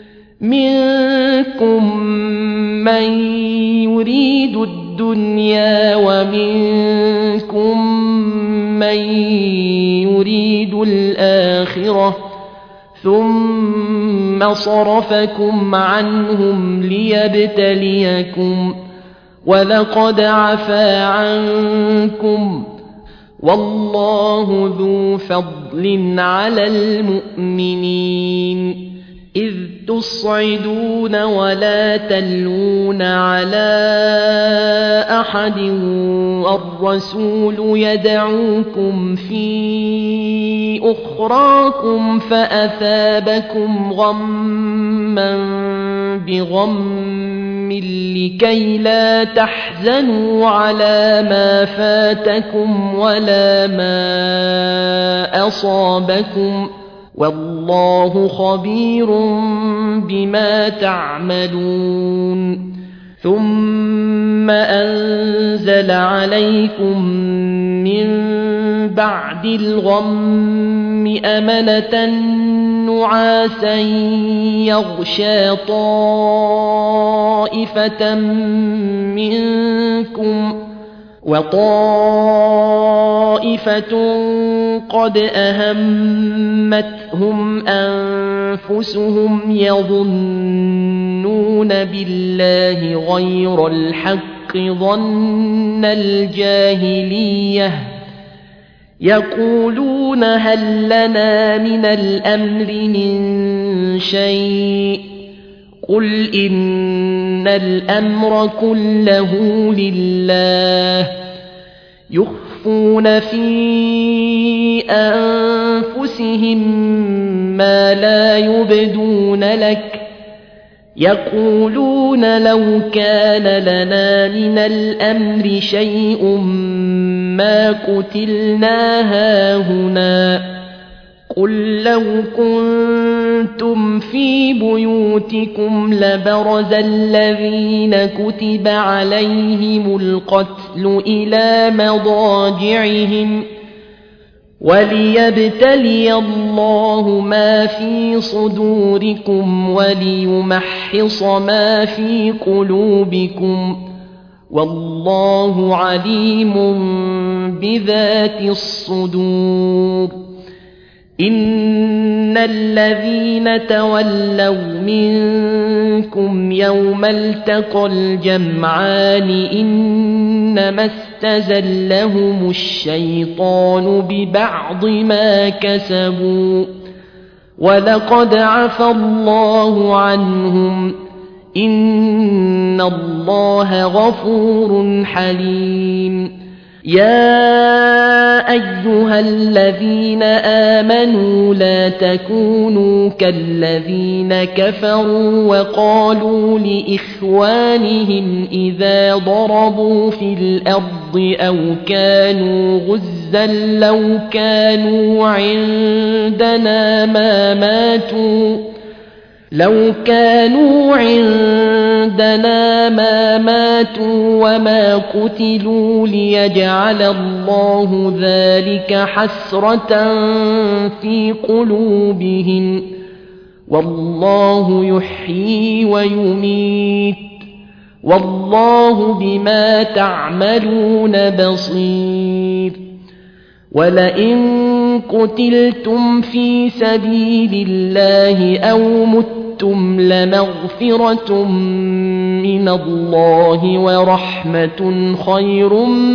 منكم من يريد الدنيا ومنكم من يريد الآخرة ثم صرفكم عنهم ليبتليكم ولقد عفا عنكم والله ذو فضل على المؤمنين إذ تصعدون ولا تلون على أحد والرسول يدعوكم في أخراكم فأثابكم غما بغم لكي لا تحزنوا على ما فاتكم ولا ما أصابكم والله خبير بما تعملون ثم أنزل عليكم من بعد الغم أمنة نعاسا يغشى طائفة منكم وطائفة قد أهمتهم أنفسهم يظنون بالله غير الحق ظن الجاهلية يقولون هل لنا من الأمر من شيء قل إن الأمر كله لله يخفون في أنفسهم ما لا يبدون لك يقولون لو كان لنا من الأمر شيء ما قتلنا هاهنا قل لو كنتم في بيوتكم لبرز الذين كتب عليهم القتل إلى مضاجعهم وليبتلي الله ما في صدوركم وليمحص ما في قلوبكم والله عليم بذات الصدور إن الذين تولوا منكم يوم التقى الجمعان إنما استزلهم الشيطان ببعض ما كسبوا ولقد عفى الله عنهم إن الله غفور حليم يا أيها الذين آمنوا لا تكونوا كالذين كفروا وقالوا لإخوانهم إذا ضربوا في الأرض أو كانوا غزا لو كانوا عندنا ما ماتوا وما قتلوا ليجعل الله ذلك حسرة في قلوبهم والله يحيي ويميت والله بما تعملون بصير ولئن قتلتم في سبيل الله أو متم لمغفرة من الله ورحمة خير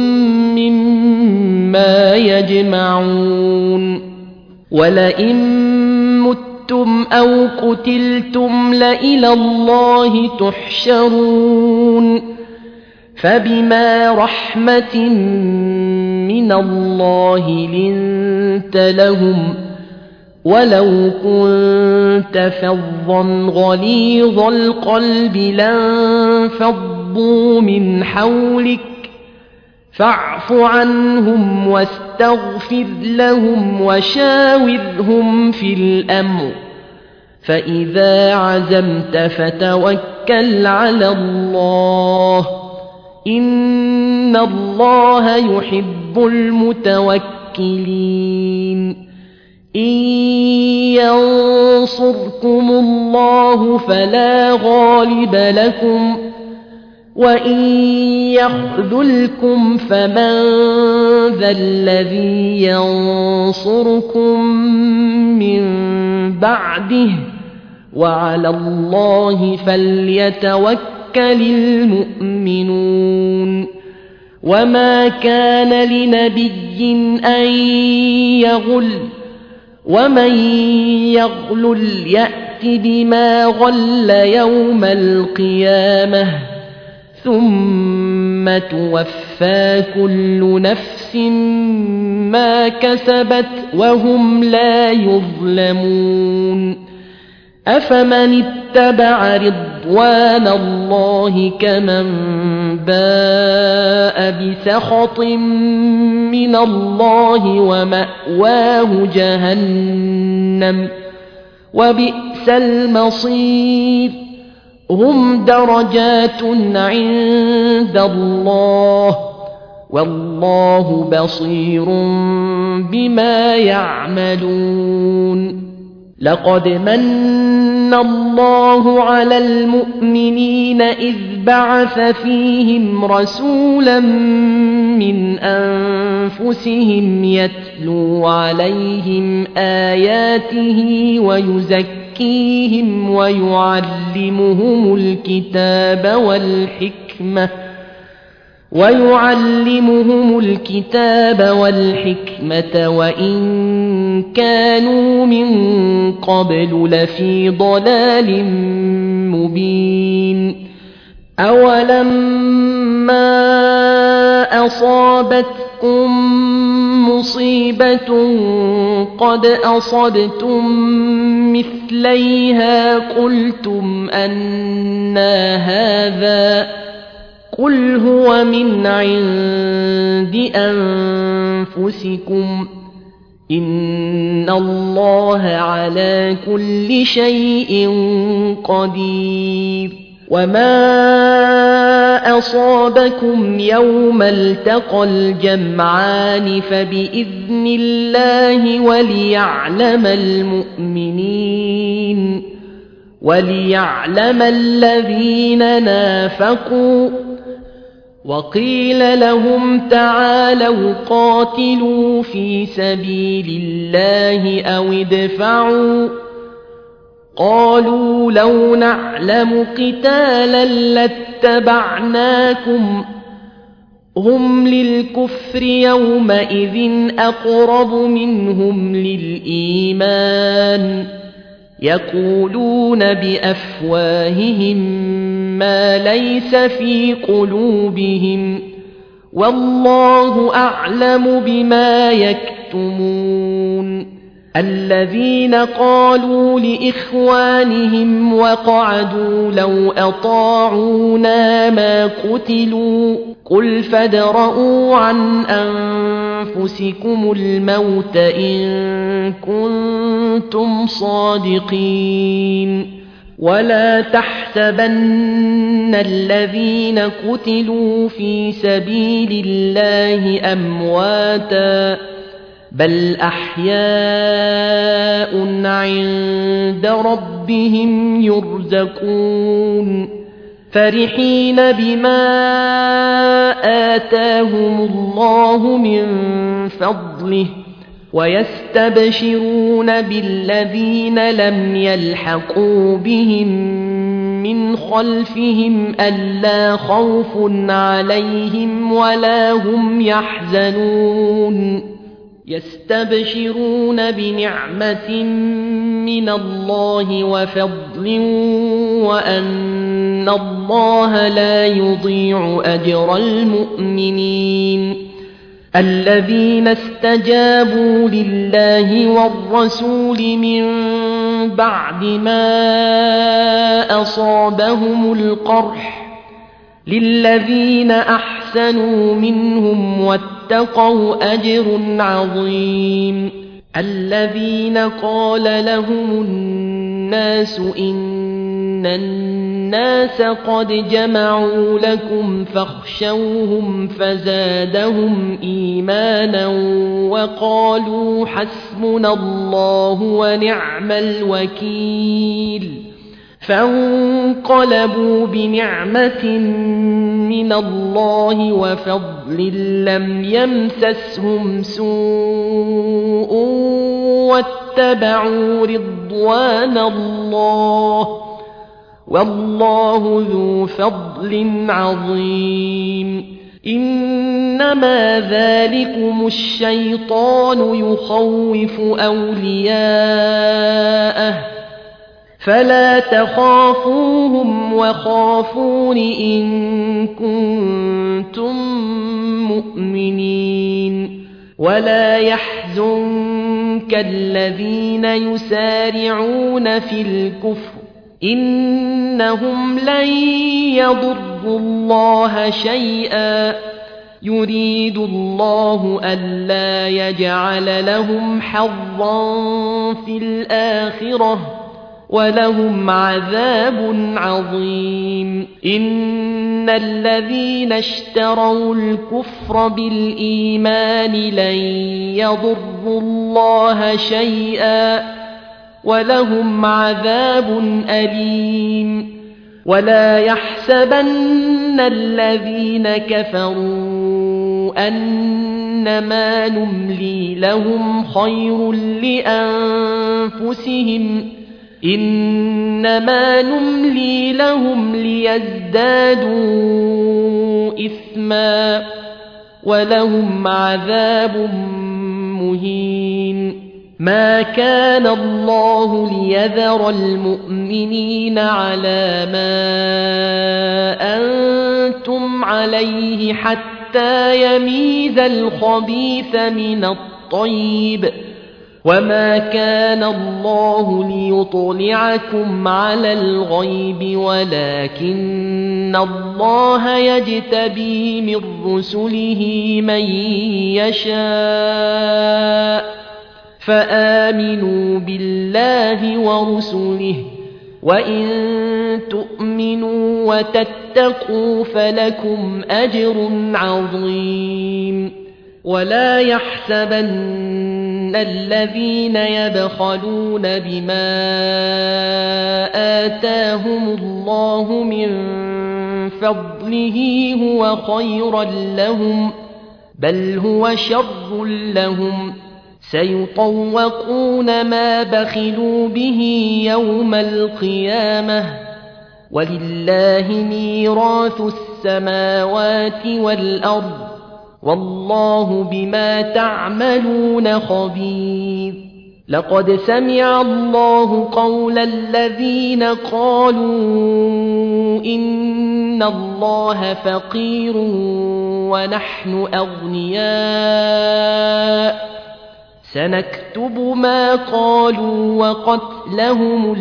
مما يجمعون ولئن متم أو قتلتم لإلى الله تحشرون فبما رحمة من الله لنت لهم ولو كنت فظا غليظ القلب لانفضوا من حولك فاعف عنهم واستغفر لهم وشاورهم في الأمر فإذا عزمت فتوكل على الله إن الله يحب المتوكلين إن ينصركم الله فلا غالب لكم وإن يخذلكم فمن ذا الذي ينصركم من بعده وعلى الله فليتوكل المؤمنون وما كان لنبي أن يغل ومن يغلل يأت بما غل يوم القيامة ثم توفى كل نفس ما كسبت وهم لا يظلمون أفمن اتبع رضوان الله كمن باء بسخط من الله ومأواه جهنم وبئس المصير هم درجات عند الله والله بصير بما يعملون لقد من الله على المؤمنين إذ بعث فيهم رسولا من أنفسهم يتلو عليهم آياته ويزكيهم ويعلمهم الكتاب والحكمة ويعلمهم الكتاب والحكمة وإن كانوا من قبل لفي ضلال مبين أولما أصابتكم مصيبة قد أصبتم مثليها قلتم أنى هذا قل هو من عند أنفسكم إن الله على كل شيء قدير وما أصابكم يوم التقى الجمعان فبإذن الله وليعلم الذين نافقوا وقيل لهم تعالوا قاتلوا في سبيل الله أو ادفعوا قالوا لو نعلم قتالا لاتبعناكم هم للكفر يومئذ أقرب منهم للإيمان يقولون بأفواههم ما ليس في قلوبهم والله أعلم بما يكتمون الذين قالوا لإخوانهم وقعدوا لو أطاعونا ما قتلوا قل فادرءوا عن أنفسكم الموت إن كنتم صادقين ولا تحسبن الذين قتلوا في سبيل الله أمواتا بل أحياء عند ربهم يرزقون فرحين بما آتاهم الله من فضله ويستبشرون بالذين لم يلحقوا بهم من خلفهم ألا خوف عليهم ولا هم يحزنون يستبشرون بنعمة من الله وفضل وأن الله لا يضيع أجر المؤمنين الذين استجابوا لله والرسول من بعد ما أصابهم القرح للذين أحسنوا منهم واتقوا أجر عظيم الذين قال لهم الناس إن الناس قد جمعوا لكم فاخشوهم فزادهم إيمانا وقالوا حسبنا الله ونعم الوكيل فانقلبوا بنعمة من الله وفضل لم يمسسهم سوء واتبعوا رضوان الله والله ذو فضل عظيم إنما ذلكم الشيطان يخوف أولياءه فلا تخافوهم وخافون إن كنتم مؤمنين ولا يحزنك الذين يسارعون في الكفر إنهم لن يضروا الله شيئا يريد الله ألا يجعل لهم حظا في الآخرة ولهم عذاب عظيم إن الذين اشتروا الكفر بالإيمان لن يضروا الله شيئا ولهم عذاب أليم ولا يحسبن الذين كفروا أنما نملي لهم خير لأنفسهم إنما نملي لهم ليزدادوا إثما ولهم عذاب مهين ما كان الله ليذر المؤمنين على ما أنتم عليه حتى يميز الخبيث من الطيب وما كان الله ليطلعكم على الغيب ولكن الله يجتبي من رسله من يشاء فآمنوا بالله ورسله وإن تؤمنوا وتتقوا فلكم أجر عظيم ولا يحسبن الذين يبخلون بما آتاهم الله من فضله هو خيرا لهم بل هو شر لهم سيطوقون ما بخلوا به يوم القيامة ولله ميراث السماوات والأرض والله بما تعملون خبير لقد سمع الله قول الذين قالوا إن الله فقير ونحن أغنياء سنكتب ما قالوا وقتلهم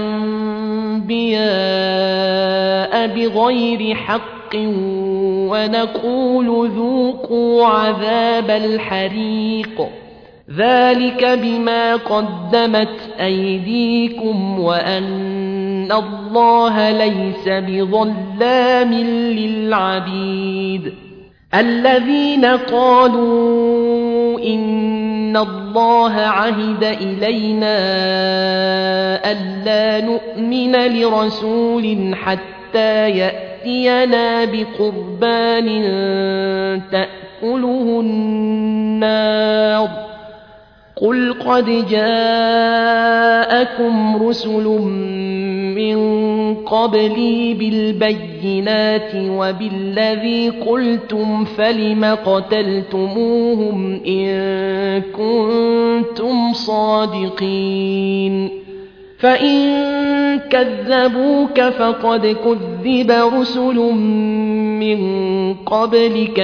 الأنبياء بغير حق ونقول ذوقوا عذاب الحريق ذلك بما قدمت أيديكم وأن الله ليس بظلام للعبيد الذين قالوا إن الله عهد إلينا ألا نؤمن لرسول حتى يأتينا بقربان تأكله النار قل قد جاءكم رسل من قبلي بالبينات وبالذي قلتم فلم قتلتموهم إن كنتم صادقين فإن كذبوك فقد كذب رسل من قبلك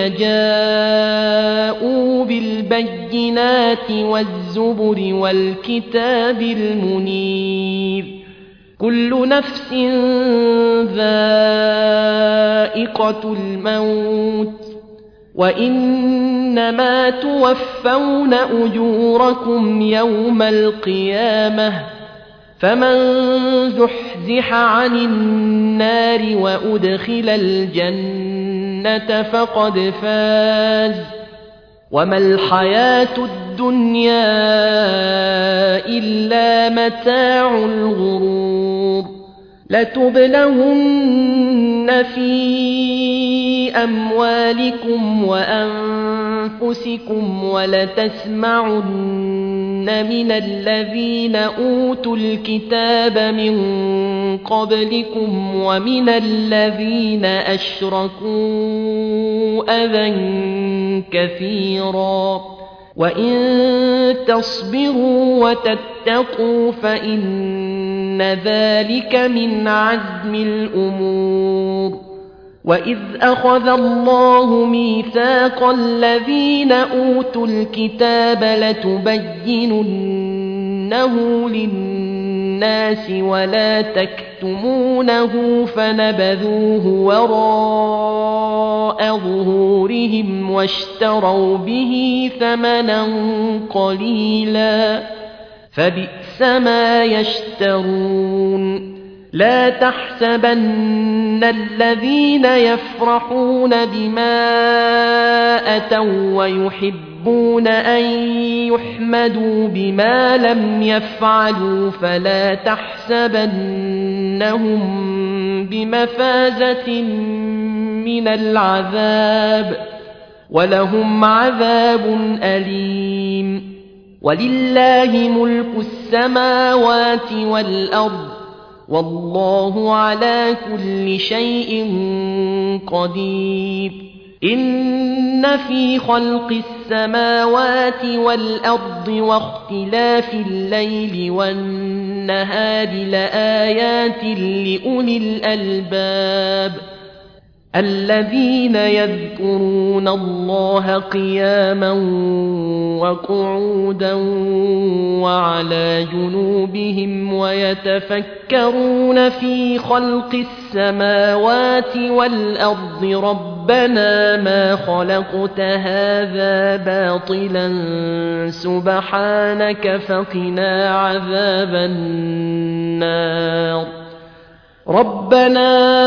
جاءوا بالبينات والزبر والكتاب المنير كل نفس ذائقة الموت وإنما توفون أجوركم يوم القيامة فمن زحزح عن النار وأدخل الجنة فقد فاز وما الحياة الدنيا إلا متاع الغرور لتبلغن في أموالكم وأنفسكم ولتسمعن من الذين أوتوا الكتاب من قبلكم ومن الذين أشركوا أذى كثيرا وإن تصبروا وتتقوا فإن ذلك من عزم الأمور وإذ أخذ الله ميثاق الذين أوتوا الكتاب لتبيننه للناس ولا تكتمونه فنبذوه وراء ظهورهم واشتروا به ثمنا قليلا فبئس ما يشترون لا تحسبن الذين يفرحون بما أتوا ويحبون أن يحمدوا بما لم يفعلوا فلا تحسبنهم بمفازة من العذاب ولهم عذاب أليم ولله ملك السماوات والأرض والله على كل شيء قدير إن في خلق السماوات والأرض واختلاف الليل والنهار لآيات لأولي الألباب الذين يذكرون الله قياما وقعودا وعلى جنوبهم ويتفكرون في خلق السماوات والأرض ربنا ما خلقت هذا باطلا سبحانك فقنا عذاب النار ربنا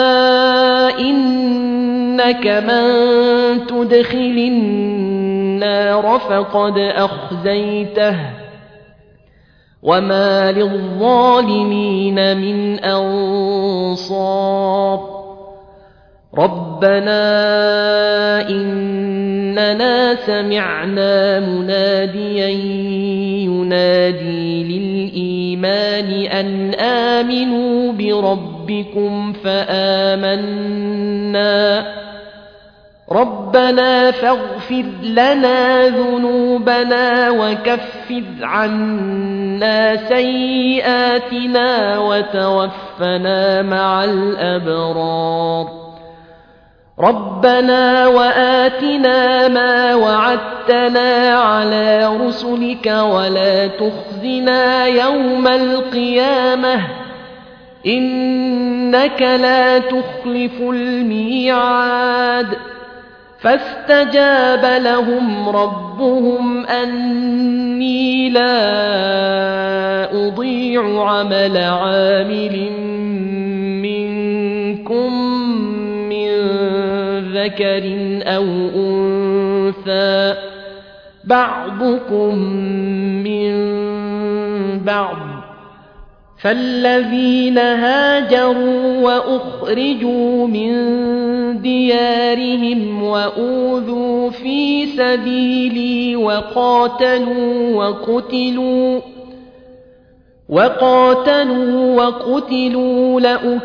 إنك من تدخل النار فقد أخزيته وما للظالمين من أنصار ربنا إننا سمعنا مناديا ينادي للإيمان أن آمنوا بربكم فآمنا ربنا فاغفر لنا ذنوبنا وكفر عنا سيئاتنا وتوفنا مع الأبرار ربنا وآتنا ما وعدتنا على رسلك ولا تخزنا يوم القيامة إنك لا تخلف الميعاد فاستجاب لهم ربهم أني لا أضيع عمل عامل منكم ذكر أو أنثى بعضكم من بعض فالذين هاجروا وأخرجوا من ديارهم وأوذوا في سبيلي وقاتلوا وقتلوا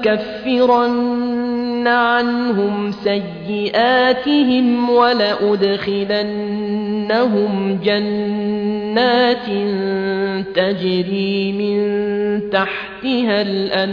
لأكفرن عنهم سيئاتهم ولأدخلنهم جنات تجري من تحتها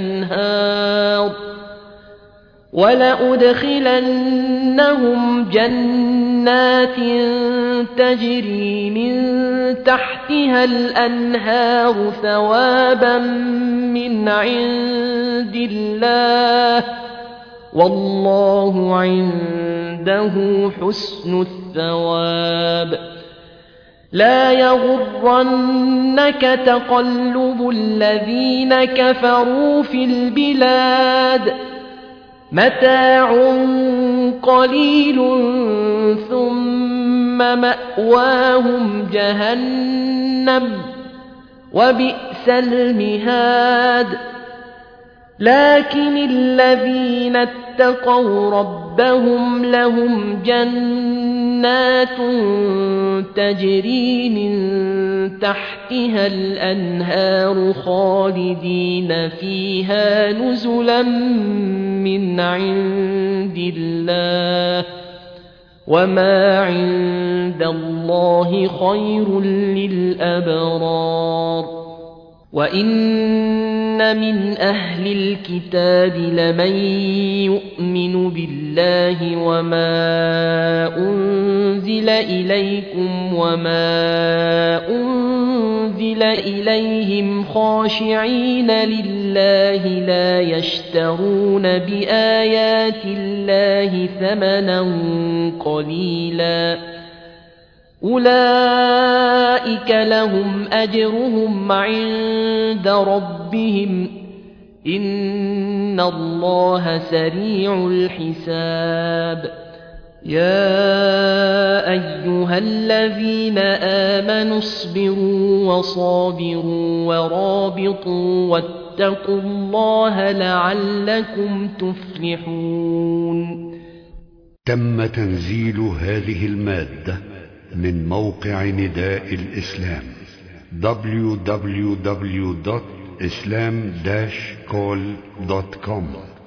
الأنهار ثوابا من عند الله والله عنده حسن الثواب لا يغرنك تقلب الذين كفروا في البلاد متاع قليل ثم مأواهم جهنم وبئس المهاد لكن الذين اتقوا ربهم لهم جنات تجري من تحتها الأنهار خالدين فيها نزلا من عند الله وما عند الله خير للأبرار وإن من أهل الكتاب لمن يؤمن بالله وما أنزل إليكم وما أنزل إليهم خاشعين لله لا يشترون بآيات الله ثمنا قليلا أولئك لهم أجرهم عند ربهم إن الله سريع الحساب يا أيها الذين آمنوا اصبروا وصابروا ورابطوا واتقوا الله لعلكم تفلحون. تم تنزيل هذه المادة من موقع نداء الإسلام www.nidaelislam islam-call.com